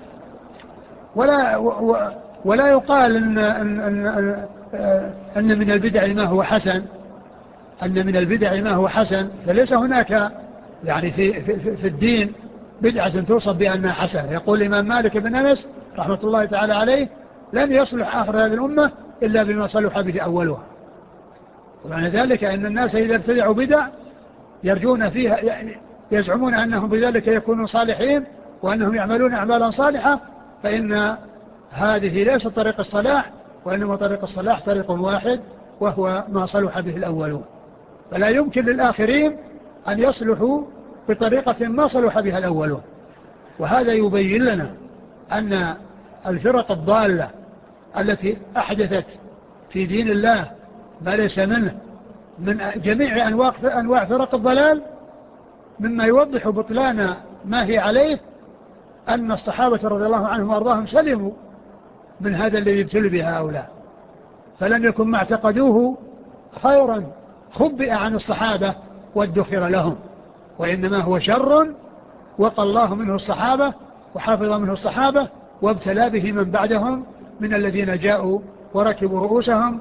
ولا, ولا يقال إن, إن, إن, أن من البدع ما هو حسن، أن من البدع ما هو حسن، فليس هناك يعني في, في, في الدين بدعة توصف بأنها حسنة. يقول الإمام مالك بن أنس رحمة الله تعالى عليه لن يصلح آخر هذه الأمة إلا بما صلح به أولها. ومعنى ذلك أن الناس إذا ابتدعوا بدع يرجون فيها يعني يزعمون أنهم بذلك يكونوا صالحين وأنهم يعملون أعمالا صالحة، فإن هذه ليست طريق الصلاح، وإنما طريق الصلاح طريق واحد وهو ما صلح به الأولون. فلا يمكن للآخرين أن يصلحوا بطريقة ما صلح بها الأولون. وهذا يبين لنا أن الفرق الضالة التي أحدثت في دين الله ما ليس منه من جميع أنواع أنواع فرق الضلال، مما يوضح بطلان ما هي عليه أن الصحابة رضي الله عنهم وأرضاهم سلموا من هذا الذي ابتلوا به هؤلاء، فلم يكن ما اعتقدوه خيرا خبئ عن الصحابة وادخر لهم، وإنما هو شر وقى الله منه الصحابة وحافظ منه الصحابة وابتلى به من بعدهم من الذين جاءوا وركبوا رؤوسهم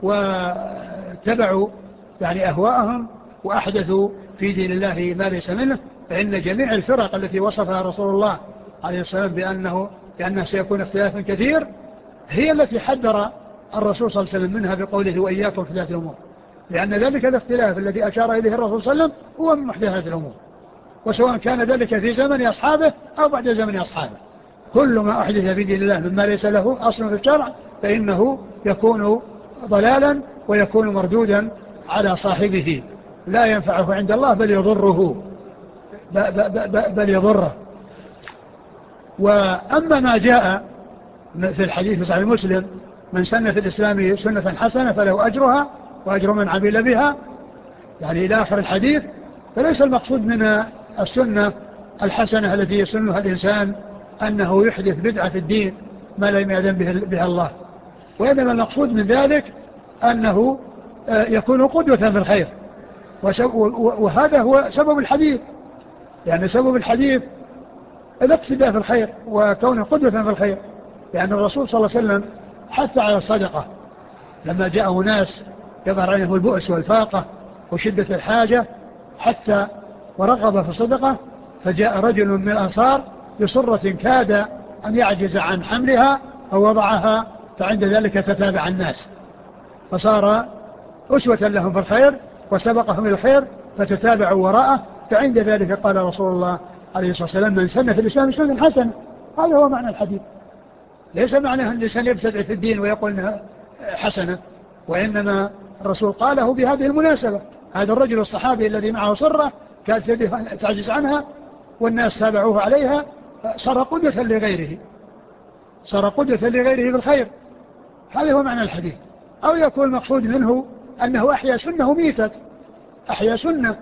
واتبعوا يعني أهواءهم وأحدثوا في دين الله ما ليس منه. فإن جميع الفرق التي وصفها رسول الله عليه الصلاة والسلام بأنه لأنه سيكون اختلاف كثير، هي التي حذر الرسول صلى الله عليه وسلم منها بقوله وإياكم في ذات الأمور، لأن ذلك الاختلاف الذي أشار إليه الرسول صلى الله عليه وسلم هو من محدثات الأمور، وسواء كان ذلك في زمن أصحابه أو بعد زمن أصحابه. كل ما أحدث في دين الله مما ليس له أصل في الشرع فإنه يكون ضلالا ويكون مردودا على صاحبه، لا ينفعه عند الله بل يضره بل يضره. وأما ما جاء في الحديث في صحيح مسلم من سن في الإسلام سنة حسنة فله أجرها وأجر من عمل بها، يعني إلى آخر الحديث، فليس المقصود من السنة الحسنة التي يسنها الإنسان أنه يحدث بدعة في الدين ما لم يأذن بها الله، وإنما المقصود من ذلك أنه يكون قدوة في الخير، وهذا هو سبب الحديث، يعني سبب الحديث الاقتداء في الخير وكونه قدوة في الخير، لأن الرسول صلى الله عليه وسلم حث على الصدقة لما جاءه ناس يظهر عليهم البؤس والفاقة وشدة الحاجة حتى ورغب في الصدقة، فجاء رجل من الأنصار بصرة كاد أن يعجز عن حملها أو وضعها، فعند ذلك تتابع الناس فصار أسوة لهم في الخير وسبقهم الخير فتتابعوا وراءه، فعند ذلك قال رسول الله عليه الصلاة والسلام من سن في الإسلام سنة حسنة. هذا هو معنى الحديث، ليس معناه أن الإنسان يبتدع في الدين ويقول أنها حسنة، وإنما الرسول قاله بهذه المناسبة. هذا الرجل الصحابي الذي معه صرة كانت يده تعجز عنها والناس تابعوه عليها، صار قدوة لغيره صار قدوة لغيره بالخير. هذا هو معنى الحديث. أو يكون المقصود منه أنه أحيا سنة ميتت، أحيا سنة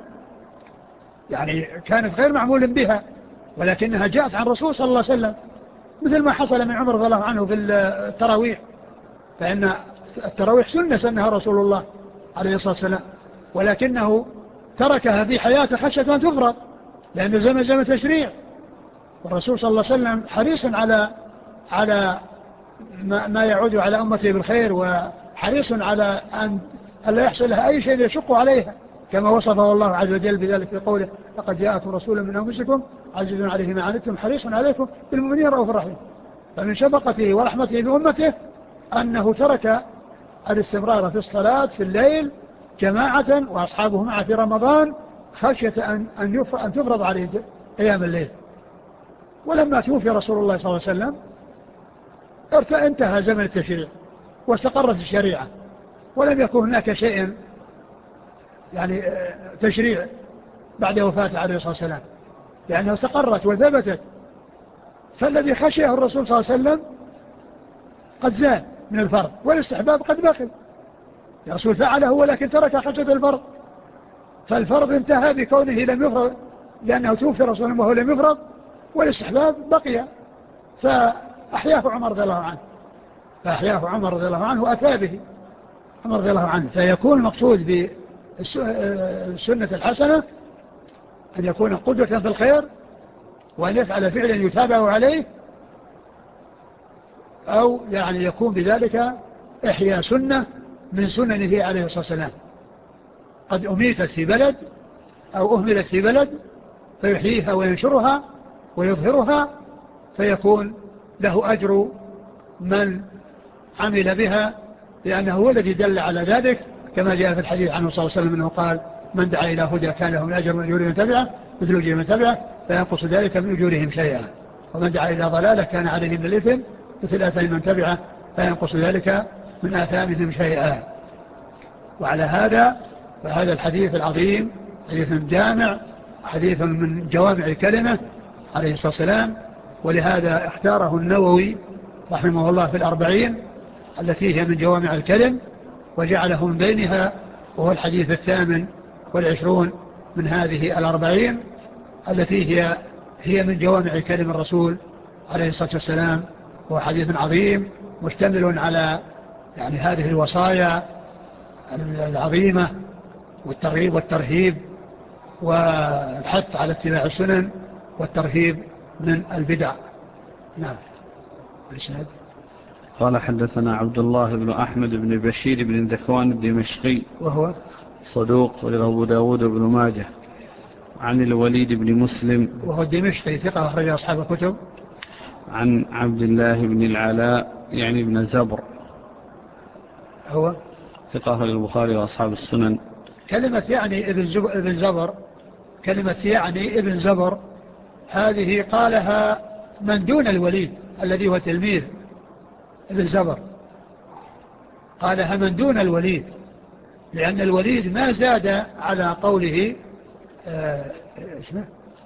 يعني كانت غير معمول بها ولكنها جاءت عن الرسول صلى الله عليه وسلم، مثل ما حصل من عمر رضي الله عنه في التراويح، فإن التراويح سنة سنها رسول الله عليه الصلاة والسلام، ولكنه تركها في حياته خشية أن تفرض، لأن زمن زمن تشريع، والرسول صلى الله عليه وسلم حريص على على ما, ما يعود على أمته بالخير، وحريص على أن لا يحصل لها أي شيء يشق عليها، كما وصفه الله عز وجل بذلك في قوله لقد جاءكم رسول من أنفسكم عزيز عليه ما عنتم حريص عليكم بالمؤمنين رؤوف رحيم. فمن شفقته ورحمته بأمته أنه ترك الاستمرار في الصلاة في الليل جماعة وأصحابه معه في رمضان خشية أن, أن تفرض عليه قيام الليل. ولما توفي رسول الله صلى الله عليه وسلم انتهى زمن التشريع واستقرت الشريعة، ولم يكن هناك شيء يعني تشريع بعد وفاته عليه الصلاة والسلام، لأنها استقرت وثبتت. فالذي خشيه الرسول صلى الله عليه وسلم قد زال من الفرض، والاستحباب قد بقي. الرسول فعله ولكن ترك خشية الفرض، فالفرض انتهى بكونه لم يفرض لأنه توفي رسول الله وهو لم يفرض، والاستحباب بقي فأحياه عمر رضي الله عنه فأحياه عمر رضي الله عنه وأتى به عمر رضي الله عنه. فيكون المقصود بالسنة الحسنة أن يكون قدوة في الخير وأن يفعل فعلا يتابع عليه، أو يعني يكون بذلك إحياء سنة من سننه عليه الصلاة والسلام قد أميتت في بلد أو أهملت في بلد فيحييها وينشرها ويظهرها، فيكون له أجر من عمل بها، لأنه هو الذي دل على ذلك، كما جاء في الحديث عنه صلى الله عليه وسلم أنه قال من دعا إلى هدى كان له من أجر من أجور من تبعه مثل أجور من تبعه فينقص ذلك من أجورهم شيئا، ومن دعا إلى ضلالة كان عليه من الإثم مثل آثام من تبعه فينقص ذلك من آثامهم شيئا. وعلى هذا فهذا الحديث العظيم حديث جامع، حديث من جوامع الكلمة عليه الصلاة والسلام، ولهذا اختاره النووي رحمه الله في الأربعين التي هي من جوامع الكلم، وجعله من بينها وهو الحديث الثامن والعشرون من هذه الأربعين التي هي هي من جوامع كلم الرسول عليه الصلاة والسلام. هو حديث عظيم مشتمل على يعني هذه الوصايا العظيمة والترغيب والترهيب والحث على اتباع السنن والترهيب من البدع. نعم. الإسناد قال حدثنا عبد الله بن أحمد بن بشير بن ذكوان الدمشقي وهو صدوق أبو داود بن ماجه، عن الوليد بن مسلم وهو الدمشقي ثقة أخرج أصحاب الكتب. عن عبد الله بن العلاء يعني بن زبر هو ثقة البخاري وأصحاب السنن. كلمة يعني ابن, زب... ابن زبر كلمة يعني ابن زبر هذه قالها من دون الوليد الذي هو تلميذ ابن زبر، قالها من دون الوليد، لأن الوليد ما زاد على قوله آه... اسمه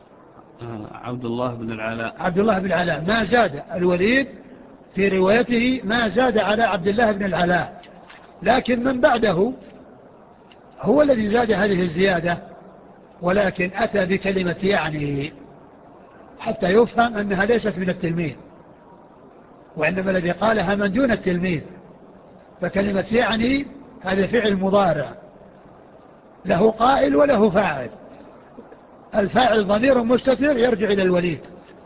عبد الله بن العلاء عبد الله بن العلاء، ما زاد الوليد في روايته ما زاد على عبد الله بن العلاء، لكن من بعده هو الذي زاد هذه الزيادة، ولكن أتى بكلمة يعني حتى يفهم أنها ليست من التلميذ، وإنما الذي قالها من دون التلميذ. فكلمة يعني هذا فعل مضارع له قائل وله فاعل، الفاعل ضمير مستتر يرجع إلى الوليد،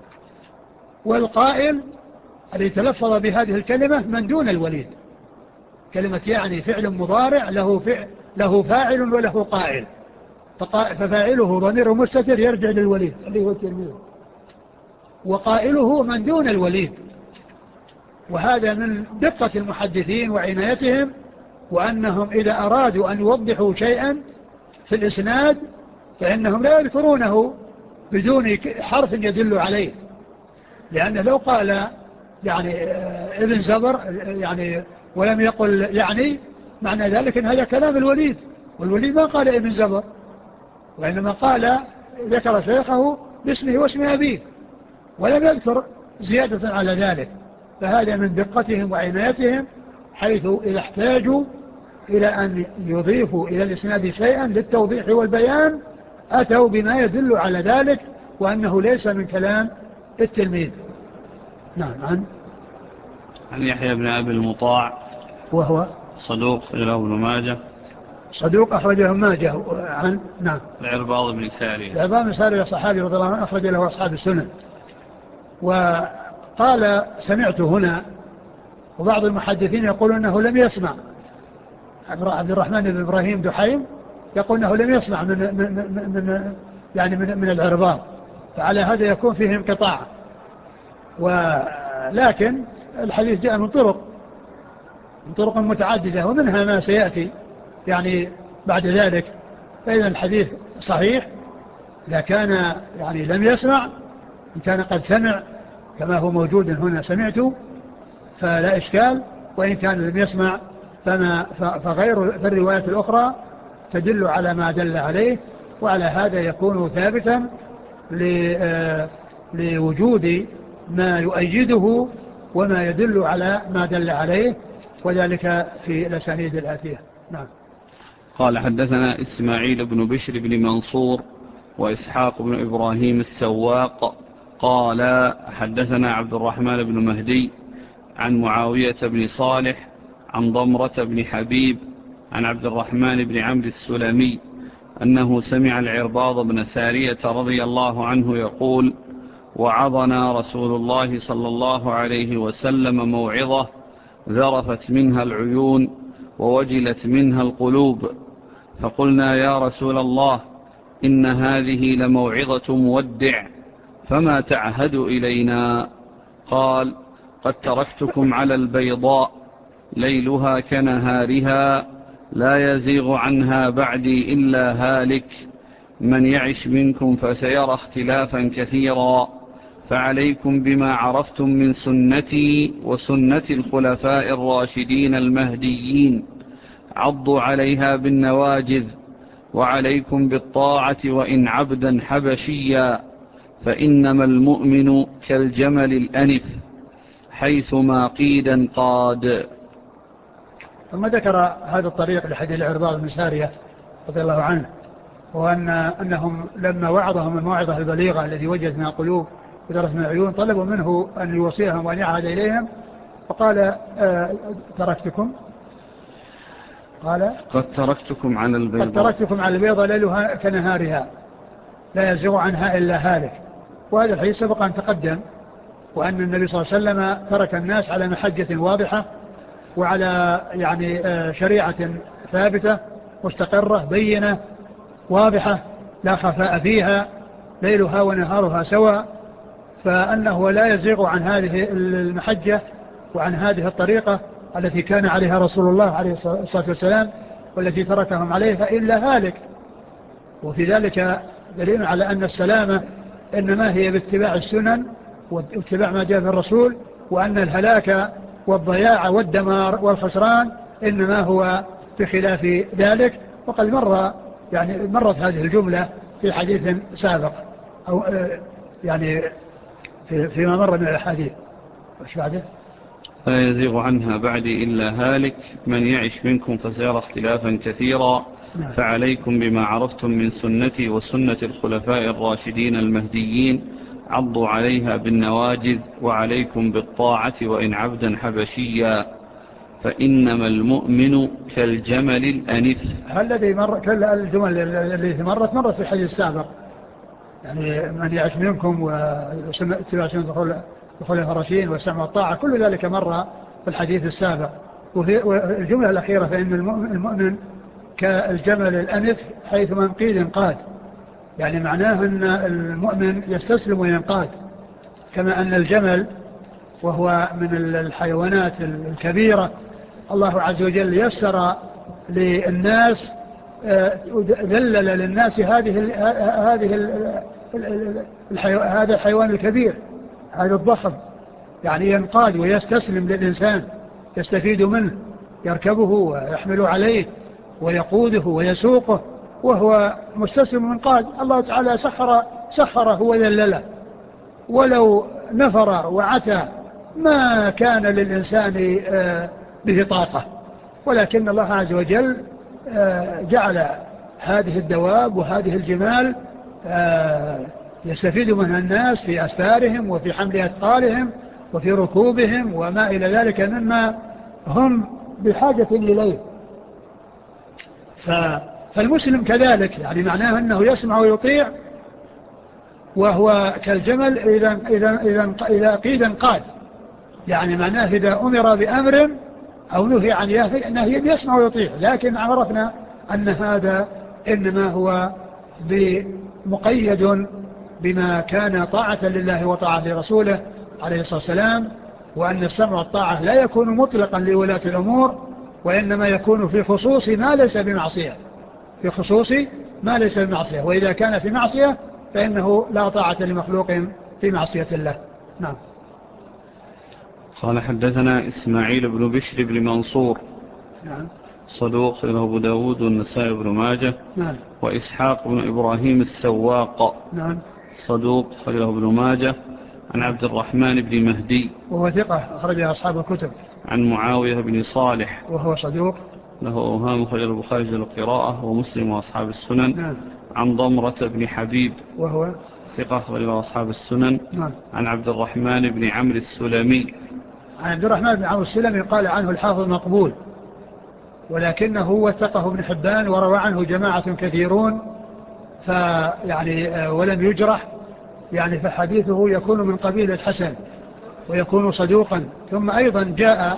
والقائل الذي تلفظ بهذه الكلمة من دون الوليد. كلمة يعني فعل مضارع له, فعل له فاعل وله قائل، ففاعله ضمير مستتر يرجع للوليد اللي هو التلميذ، وقائله من دون الوليد. وهذا من دقة المحدثين وعنايتهم، وأنهم إذا أرادوا أن يوضحوا شيئا في الإسناد فإنهم لا يذكرونه بدون حرف يدل عليه، لأن لو قال يعني ابن زبر يعني ولم يقل يعني معنى ذلك أن هذا كلام الوليد، والوليد ما قال ابن زبر، وإنما قال ذكر شيخه باسمه واسم أبيه ولم يذكر زيادة على ذلك. فهذا من دقتهم وعنايتهم، حيث إذا احتاجوا إلى أن يضيفوا إلى الإسناد شيئا للتوضيح والبيان أتوا بما يدل على ذلك، وأنه ليس من كلام التلميذ. نعم. عن عن يحيى بن أبي المطاع وهو صدوق له ابن ماجه صدوق أخرج له ماجه. عن نعم العرباض بن سارية العرباض بن سارية صحابي رضي الله عنه أخرج له أصحاب السنن. وقال سمعت هنا، وبعض المحدثين يقول أنه لم يسمع. عبد الرحمن بن إبراهيم دحيم يقول أنه لم يسمع من, من, من, يعني من, من العرباض، فعلى هذا يكون فيه انقطاع. ولكن الحديث جاء من طرق من طرق متعددة، ومنها ما سيأتي يعني بعد ذلك. فإذا الحديث صحيح إذا كان يعني لم يسمع، إن كان قد سمع كما هو موجود هنا سمعت فلا إشكال، وإن كان لم يسمع فما فغير في الرواية الأخرى تدل على ما دل عليه، وعلى هذا يكون ثابتا لوجود ما يؤيده وما يدل على ما دل عليه، وذلك في الأسانيد الآتية. نعم. قال حدثنا إسماعيل بن بشر بن منصور وإسحاق بن إبراهيم السواق قال حدثنا عبد الرحمن بن مهدي عن معاوية بن صالح عن ضمرة بن حبيب عن عبد الرحمن بن عمرو السلمي أنه سمع العرباض بن سارية رضي الله عنه يقول: وعظنا رسول الله صلى الله عليه وسلم موعظة ذرفت منها العيون ووجلت منها القلوب، فقلنا يا رسول الله إن هذه لموعظة مودع، فما تعهد إلينا؟ قال: قد تركتكم على البيضاء ليلها كنهارها لا يزيغ عنها بعدي إلا هالك، من يعش منكم فسيرى اختلافا كثيرا، فعليكم بما عرفتم من سنتي وسنة الخلفاء الراشدين المهديين، عضوا عليها بالنواجذ، وعليكم بالطاعة وإن عبدا حبشيا، فإنما المؤمن كالجمل الأنف حيثما قيدا قاد. ثم ذكر هذا الطريق لحديث العرباض بن سارية رضي الله عنه، وأن أنهم لما وعظهم الموعظة البليغة الذي وجدت من القلوب ودرس من العيون طلبوا منه أن يوصيهم وأن يعهد إليهم، فقال آه تركتكم قال قد تركتكم على البيضاء قد تركتكم على البيضاء ليلها كنهارها لا يزيغ عنها إلا هالك. وهذا الحديث سبق أن تقدم، وأن النبي صلى الله عليه وسلم ترك الناس على محجة واضحة وعلى يعني شريعة ثابتة مستقرة بينة واضحة لا خفاء فيها، ليلها ونهارها سواء، فأنه لا يزيغ عن هذه المحجة وعن هذه الطريقة التي كان عليها رسول الله عليه الصلاة والسلام والتي تركهم عليها إلا هالك. وفي ذلك دليل على أن السلامة إنما هي باتباع السنن واتباع ما جاء في الرسول، وأن الهلاك والضياع والدمار والخسران إنما هو بخلاف ذلك. وقد مر يعني مرت هذه الجملة في حديث سابق أو يعني في فيما مر من الحديث. وش بعده؟ لا يزيغ عنها بعدي إلا هالك، من يعش منكم فسيرى اختلافا كثيرا، نعم. فعليكم بما عرفتم من سنتي وسنة الخلفاء الراشدين المهديين، عضوا عليها بالنواجذ، وعليكم بالطاعة وإن عبدا حبشيا، فإنما المؤمن كالجمل الأنف. هل الذي مر كل الجمل التي مرت مرت في الحديث السابق، يعني من يعش منكم واتباع سنة الخلفاء الراشدين والسمع والطاعة، كل ذلك مر في الحديث السابق. وفي الجملة الأخيرة فإن المؤمن كالجمل الأنف حيث من قيد قاد، يعني معناه أن المؤمن يستسلم وينقاد، كما أن الجمل وهو من الحيوانات الكبيرة الله عز وجل يسر للناس، ذلل للناس هذه هذه هذا الحيوان الكبير هذا الضخم، يعني ينقاد ويستسلم للإنسان، يستفيد منه، يركبه ويحمل عليه ويقوده ويسوقه وهو مستسلم من قاد. الله تعالى سخر سخره وذلله، ولو نفر وعتى ما كان للإنسان به طاقة، ولكن الله عز وجل جعل هذه الدواب وهذه الجمال يستفيد منها الناس في أسفارهم وفي حمل أثقالهم وفي ركوبهم وما إلى ذلك مما هم بحاجة إليه. فالمسلم كذلك، يعني معناه أنه يسمع ويطيع، وهو كالجمل إذا, إذا, إذا, إذا قيد قاد، يعني معناه إذا أمر بأمر أو نهي عن نهي يسمع ويطيع. لكن عرفنا أن هذا إنما هو مقيد بما كان طاعة لله وطاعة لرسوله عليه الصلاة والسلام، وأن السمع والطاعة لا يكون مطلقا لولاة الأمور، وإنما يكون في خصوص ما ليس بمعصية، في خصوص ما ليس بمعصية، وإذا كان في معصية فإنه لا طاعة لمخلوق في معصية الله. نعم. قال حدثنا إسماعيل بن بشر بن منصور، نعم، صدوق له أبو داود والنسائي بن ماجه. نعم. وإسحاق بن إبراهيم السواق، نعم، صدوق له ابن ماجه. عن عبد الرحمن بن مهدي وهو ثقة أخرج أصحاب الكتب. عن معاوية بن صالح وهو صدوق له أوهام، خرج البخاري في القراءة ومسلم وأصحاب السنن. نعم. عن ضمرة بن حبيب وهو ثقة أخرج أصحاب السنن. نعم. عن عبد الرحمن بن عمرو السلمي، عن عبد الرحمن بن عمرو السلمي قال عنه الحافظ مقبول، ولكنه وثقه ابن حبان وروى عنه جماعة كثيرون، فيعني ولم يجرح، يعني فحديثه يكون من قبيل الحسن ويكون صدوقا. ثم أيضا جاء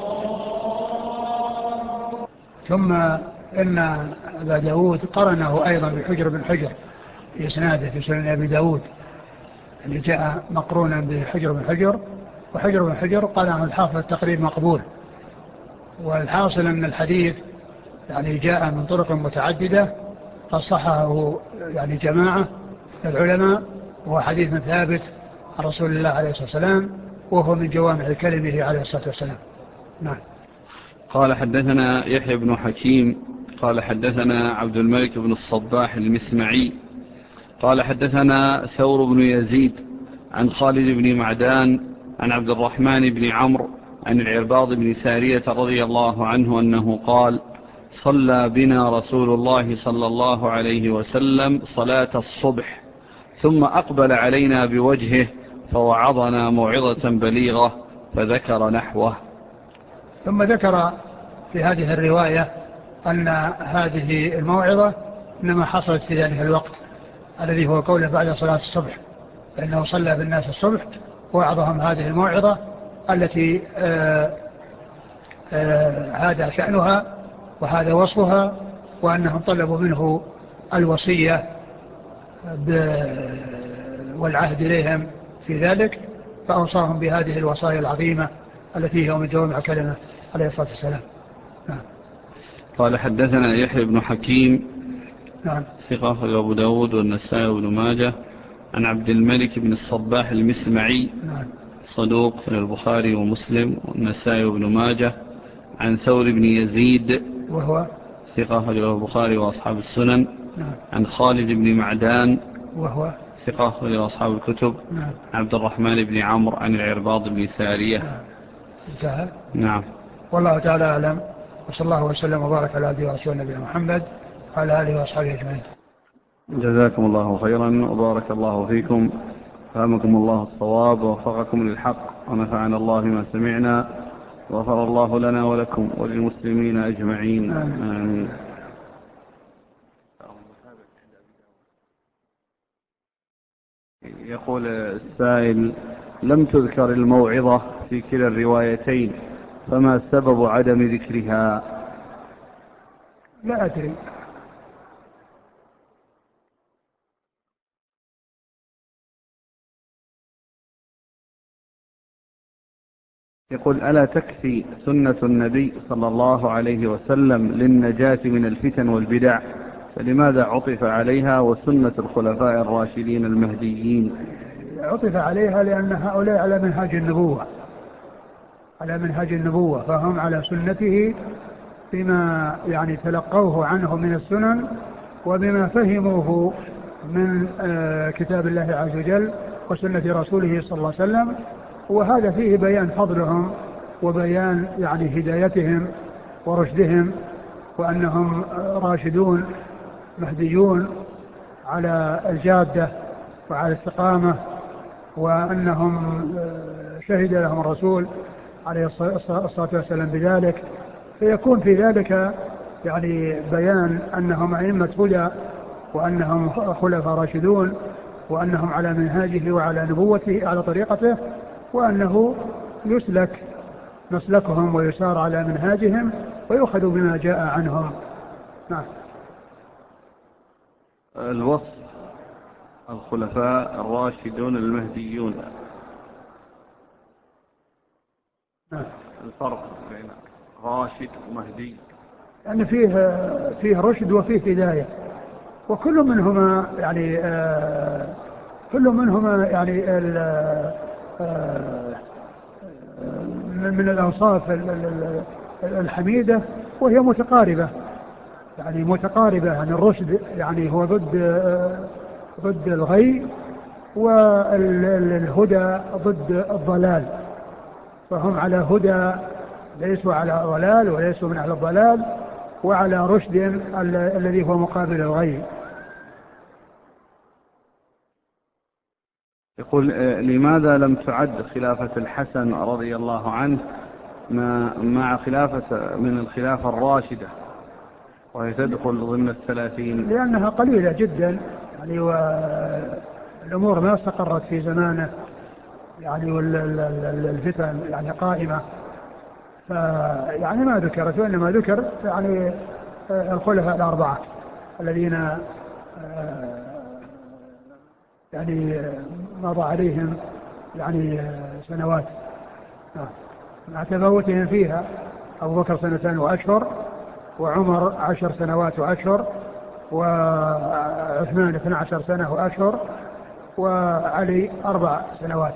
ثم إن أبا داود قرنه أيضا بحجر بن حجر في إسناده في سنن أبي داود، اللي جاء مقرونا بحجر بن حجر. وحجر بن حجر قال عنه الحافظ التقريب مقبول. والحاصل أن الحديث يعني جاء من طرق متعددة فصححه يعني جماعة العلماء، وهو حديث ثابت عن رسول الله عليه الصلاة والسلام، وهو من جوامع كلمه عليه الصلاة والسلام. نعم. قال حدثنا يحيى بن حكيم قال حدثنا عبد الملك بن الصباح المسمعي قال حدثنا ثور بن يزيد عن خالد بن معدان عن عبد الرحمن بن عمرو عن العرباض بن سارية رضي الله عنه أنه قال: صلى بنا رسول الله صلى الله عليه وسلم صلاة الصبح، ثم أقبل علينا بوجهه فوعظنا موعظة بليغة، فذكر نحوه. ثم ذكر في هذه الرواية أن هذه الموعظة إنما حصلت في ذلك الوقت الذي هو قوله بعد صلاة الصبح، فإنه صلى بالناس الصبح ووعظهم هذه الموعظة التي آآ آآ هذا شأنها وهذا وصفها، وأنهم طلبوا منه الوصية والعهد إليهم في ذلك، فأوصاهم بهذه الوصايا العظيمة التي هي من جوامع كلمة عليه الصلاة والسلام. نعم. قال حدثنا يحيى بن حكيم نعم. ثقة أبو داود والنسائي وابن ماجه عن عبد الملك بن الصباح المسمعي نعم. صدوق في البخاري ومسلم والنسائي وابن ماجه عن ثور بن يزيد وهو ثقة البخاري وأصحاب السنن. نعم. عن خالد بن معدان وهو ثقة أصحاب الكتب. نعم. عبد الرحمن بن عمرو عن العرباض بن سارية. نعم. انتهى. نعم. والله تعالى أعلم، وصلى الله وسلم وبارك على عبده ورسوله نبينا محمد وعلى آله وأصحابه أجمعين. جزاكم الله خيرا وبارك الله فيكم، فهمكم الله الصواب ووفقكم للحق، ونفعنا الله ما سمعنا، وغفر الله لنا ولكم وللمسلمين أجمعين. آمين. يقول السائل: لم تذكر الموعظة في كلا الروايتين، فما سبب عدم ذكرها؟ لا أدري. يقول: ألا تكفي سنة النبي صلى الله عليه وسلم للنجاة من الفتن والبدع، فلماذا عطف عليها وسنة الخلفاء الراشدين المهديين؟ عطف عليها لأن هؤلاء على منهاج النبوة على منهاج النبوة فهم على سنته بما يعني تلقوه عنه من السنن وبما فهموه من كتاب الله عز وجل وسنة رسوله صلى الله عليه وسلم، وهذا فيه بيان فضلهم وبيان يعني هدايتهم ورشدهم، وأنهم راشدون مهديون على الجادة وعلى الاستقامة، وأنهم شهد لهم الرسول عليه الصلاة والسلام بذلك، فيكون في ذلك يعني بيان أنهم أئمة هدى وأنهم خلفاء راشدون وأنهم على منهاجه وعلى نبوته على طريقته، وأنه يسلك مسلكهم ويسار على منهاجهم ويؤخذ بما جاء عنهم. نعم. الوصف الخلفاء الراشدون المهديون، نعم. الفرق بين راشد ومهدي؟ يعني فيه فيه رشد وفيه هداية، وكل منهما يعني آه كل منهما يعني آه من الأوصاف الحميدة، وهي متقاربة يعني متقاربة يعني الرشد يعني هو ضد ضد الغي، والهدى ضد الضلال، فهم على هدى ليسوا على ضلال وليسوا من أهل الضلال، وعلى رشد الذي هو مقابل الغي. يقول: لماذا لم تعد خلافة الحسن رضي الله عنه مع خلافة من الخلافة الراشدة وهي تدخل ضمن الثلاثين؟ لأنها قليلة جدا يعني، والأمور ما استقرت في زمانه يعني، والفتن يعني قائمة، فيعني ما ذكرت، وإنما ذكر يعني الخلفاء الأربعة الذين يعني مضى عليهم يعني سنوات مع تفاوتهم فيها، أبو بكر سنتين وأشهر، وعمر عشر سنوات وأشهر، وعثمان اثنى عشر سنة وأشهر، وعلي أربع سنوات.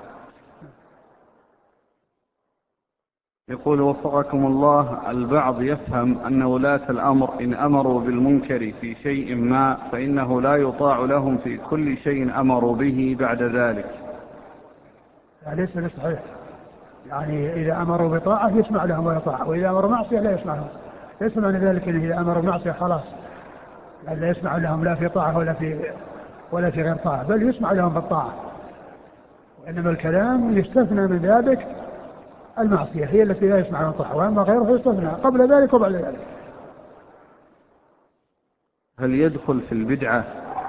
يقول: وفقكم الله، البعض يفهم أن ولاة الأمر إن أمروا بالمنكر في شيء ما فإنه لا يطاع لهم في كل شيء أمروا به بعد ذلك. ليس صحيح، يعني إذا أمروا بطاعة يسمع لهم ويطاع، وإذا أمروا معصية لا يسمع لهم. ليس معنى ذلك إن إذا أمروا معصية خلاص لا يسمع لهم لا في طاعة ولا في ولا في غير طاعة، بل يسمع لهم بالطاعة، وإنما الكلام يستثنى من ذلك المعصية هي التي لا يسمع لهم طاعة، وأما غيره يستثنى قبل ذلك وبعد ذلك. هل يدخل في البدعة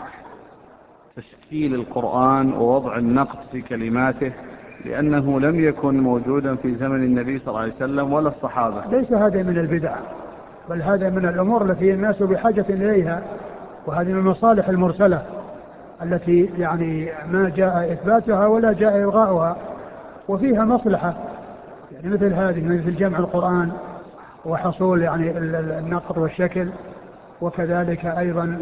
تشكيل القرآن ووضع النقط في كلماته لأنه لم يكن موجودا في زمن النبي صلى الله عليه وسلم ولا الصحابة؟ ليس هذا من البدع، بل هذا من الأمور التي الناس بحاجة إليها، وهذه من المصالح المرسلة التي يعني ما جاء إثباتها ولا جاء إلغاؤها وفيها مصلحة، يعني مثل هذه، مثل جمع القرآن وحصول يعني النقط والشكل، وكذلك أيضا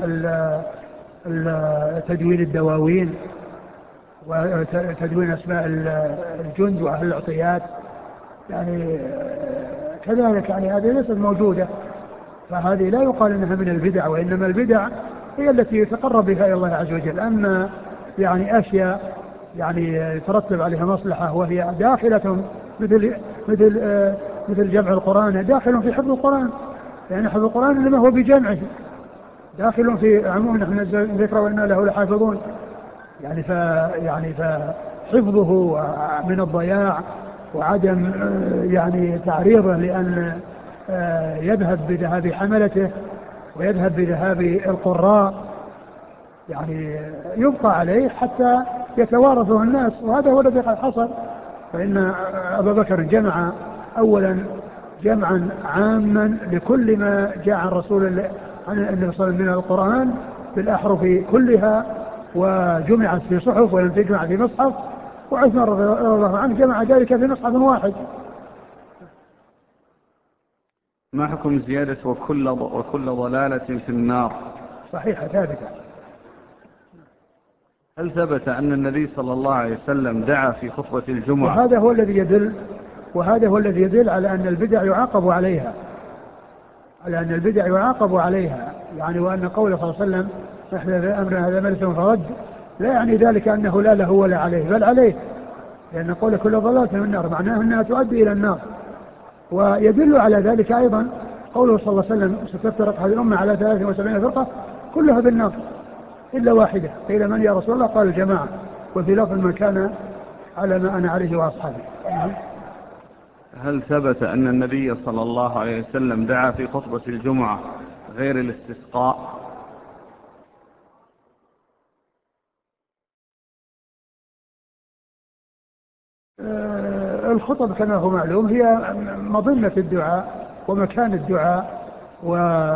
تدوين الدواوين وتدوين أسماء الجند وأهل العطيات، يعني كذلك يعني هذه ليست موجودة، فهذه لا يقال إنها من البدع، وإنما البدع هي التي يتقرب بها إلى الله عز وجل. أما يعني أشياء يعني يترتب عليها مصلحة وهي داخلة مثل مثل آه مثل جمع القرآن داخل في حفظ القرآن، يعني حفظ القرآن إنما هو بجمعه داخل في عموم نحن ذكر وإنا له لحافظون، يعني ف يعني فحفظه من الضياع وعدم يعني تعريضه لأن يذهب بذهاب حملته ويذهب بذهاب القراء، يعني يبقى عليه حتى يتوارثه الناس، وهذا هو الذي قد حصل. فإن أبا بكر جمع أولا جمعا عاما لكل ما جاء عن رسول الله عن النبي صلى الله عليه وسلم من القرآن بالأحرف كلها، وجمعت في صحف ولم تجمع في مصحف، وعثمان رضي الله عنه جمع ذلك في مصحف واحد. ما حكم زيادة وكل وكل ضلالة في النار؟ صحيحة ثابتة. هل ثبت أن النبي صلى الله عليه وسلم دعا في خطبة الجمعة؟ وهذا هو الذي يدل وهذا هو الذي يدل على أن البدع يعاقب عليها، على أن البدع يعاقب عليها، يعني وأن قوله صلى الله عليه وسلم نحن في أمر هذا ملث فرد، لا يعني ذلك أنه لا له ولا عليه، بل عليه، لأن قول كل ضلالة في النار معناه أنها تؤدي إلى النار. ويدل على ذلك أيضا قوله صلى الله عليه وسلم ستفترق هذه الأمة على ثلاث وسبعين فرقة كلها بالنار إلا واحدة، قيل من يا رسول الله؟ قال الجماعة، وفي لفظ من كان على ما أنا عليه وأصحابي. هل ثبت أن النبي صلى الله عليه وسلم دعا في خطبة الجمعة غير الاستسقاء؟ آه الخطب كما هو معلوم هي مظنة الدعاء ومكان الدعاء، و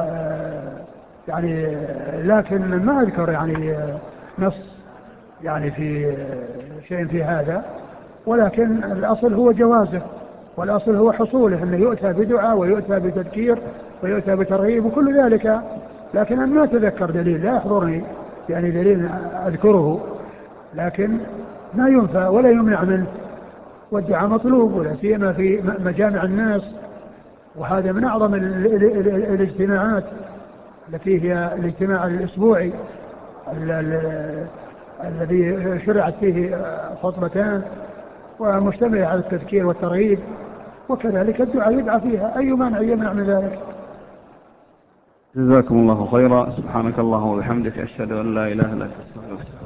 يعني لكن ما أذكر يعني نص يعني في شيء في هذا، ولكن الأصل هو جوازه، والأصل هو حصوله، أنه يؤتى بدعاء ويؤتى بتذكير ويؤتى بترغيب وكل ذلك، لكن أنا ما أتذكر دليل، لا يحضرني يعني دليل أذكره، لكن ما ينفى ولا يمنع منه، والدعاء مطلوب ولا سيما في مجامع الناس، وهذا من أعظم الاجتماعات التي هي الاجتماع الأسبوعي الذي شرعت فيه خطبتان ومجتمع على التذكير والترغيب، وكذلك الدعاء يدعى فيها، أي مانع يمنع من ذلك. جزاكم الله خيرا، سبحانك اللهم وبحمدك، أشهد أن لا إله إلا أنت، أستغفرك.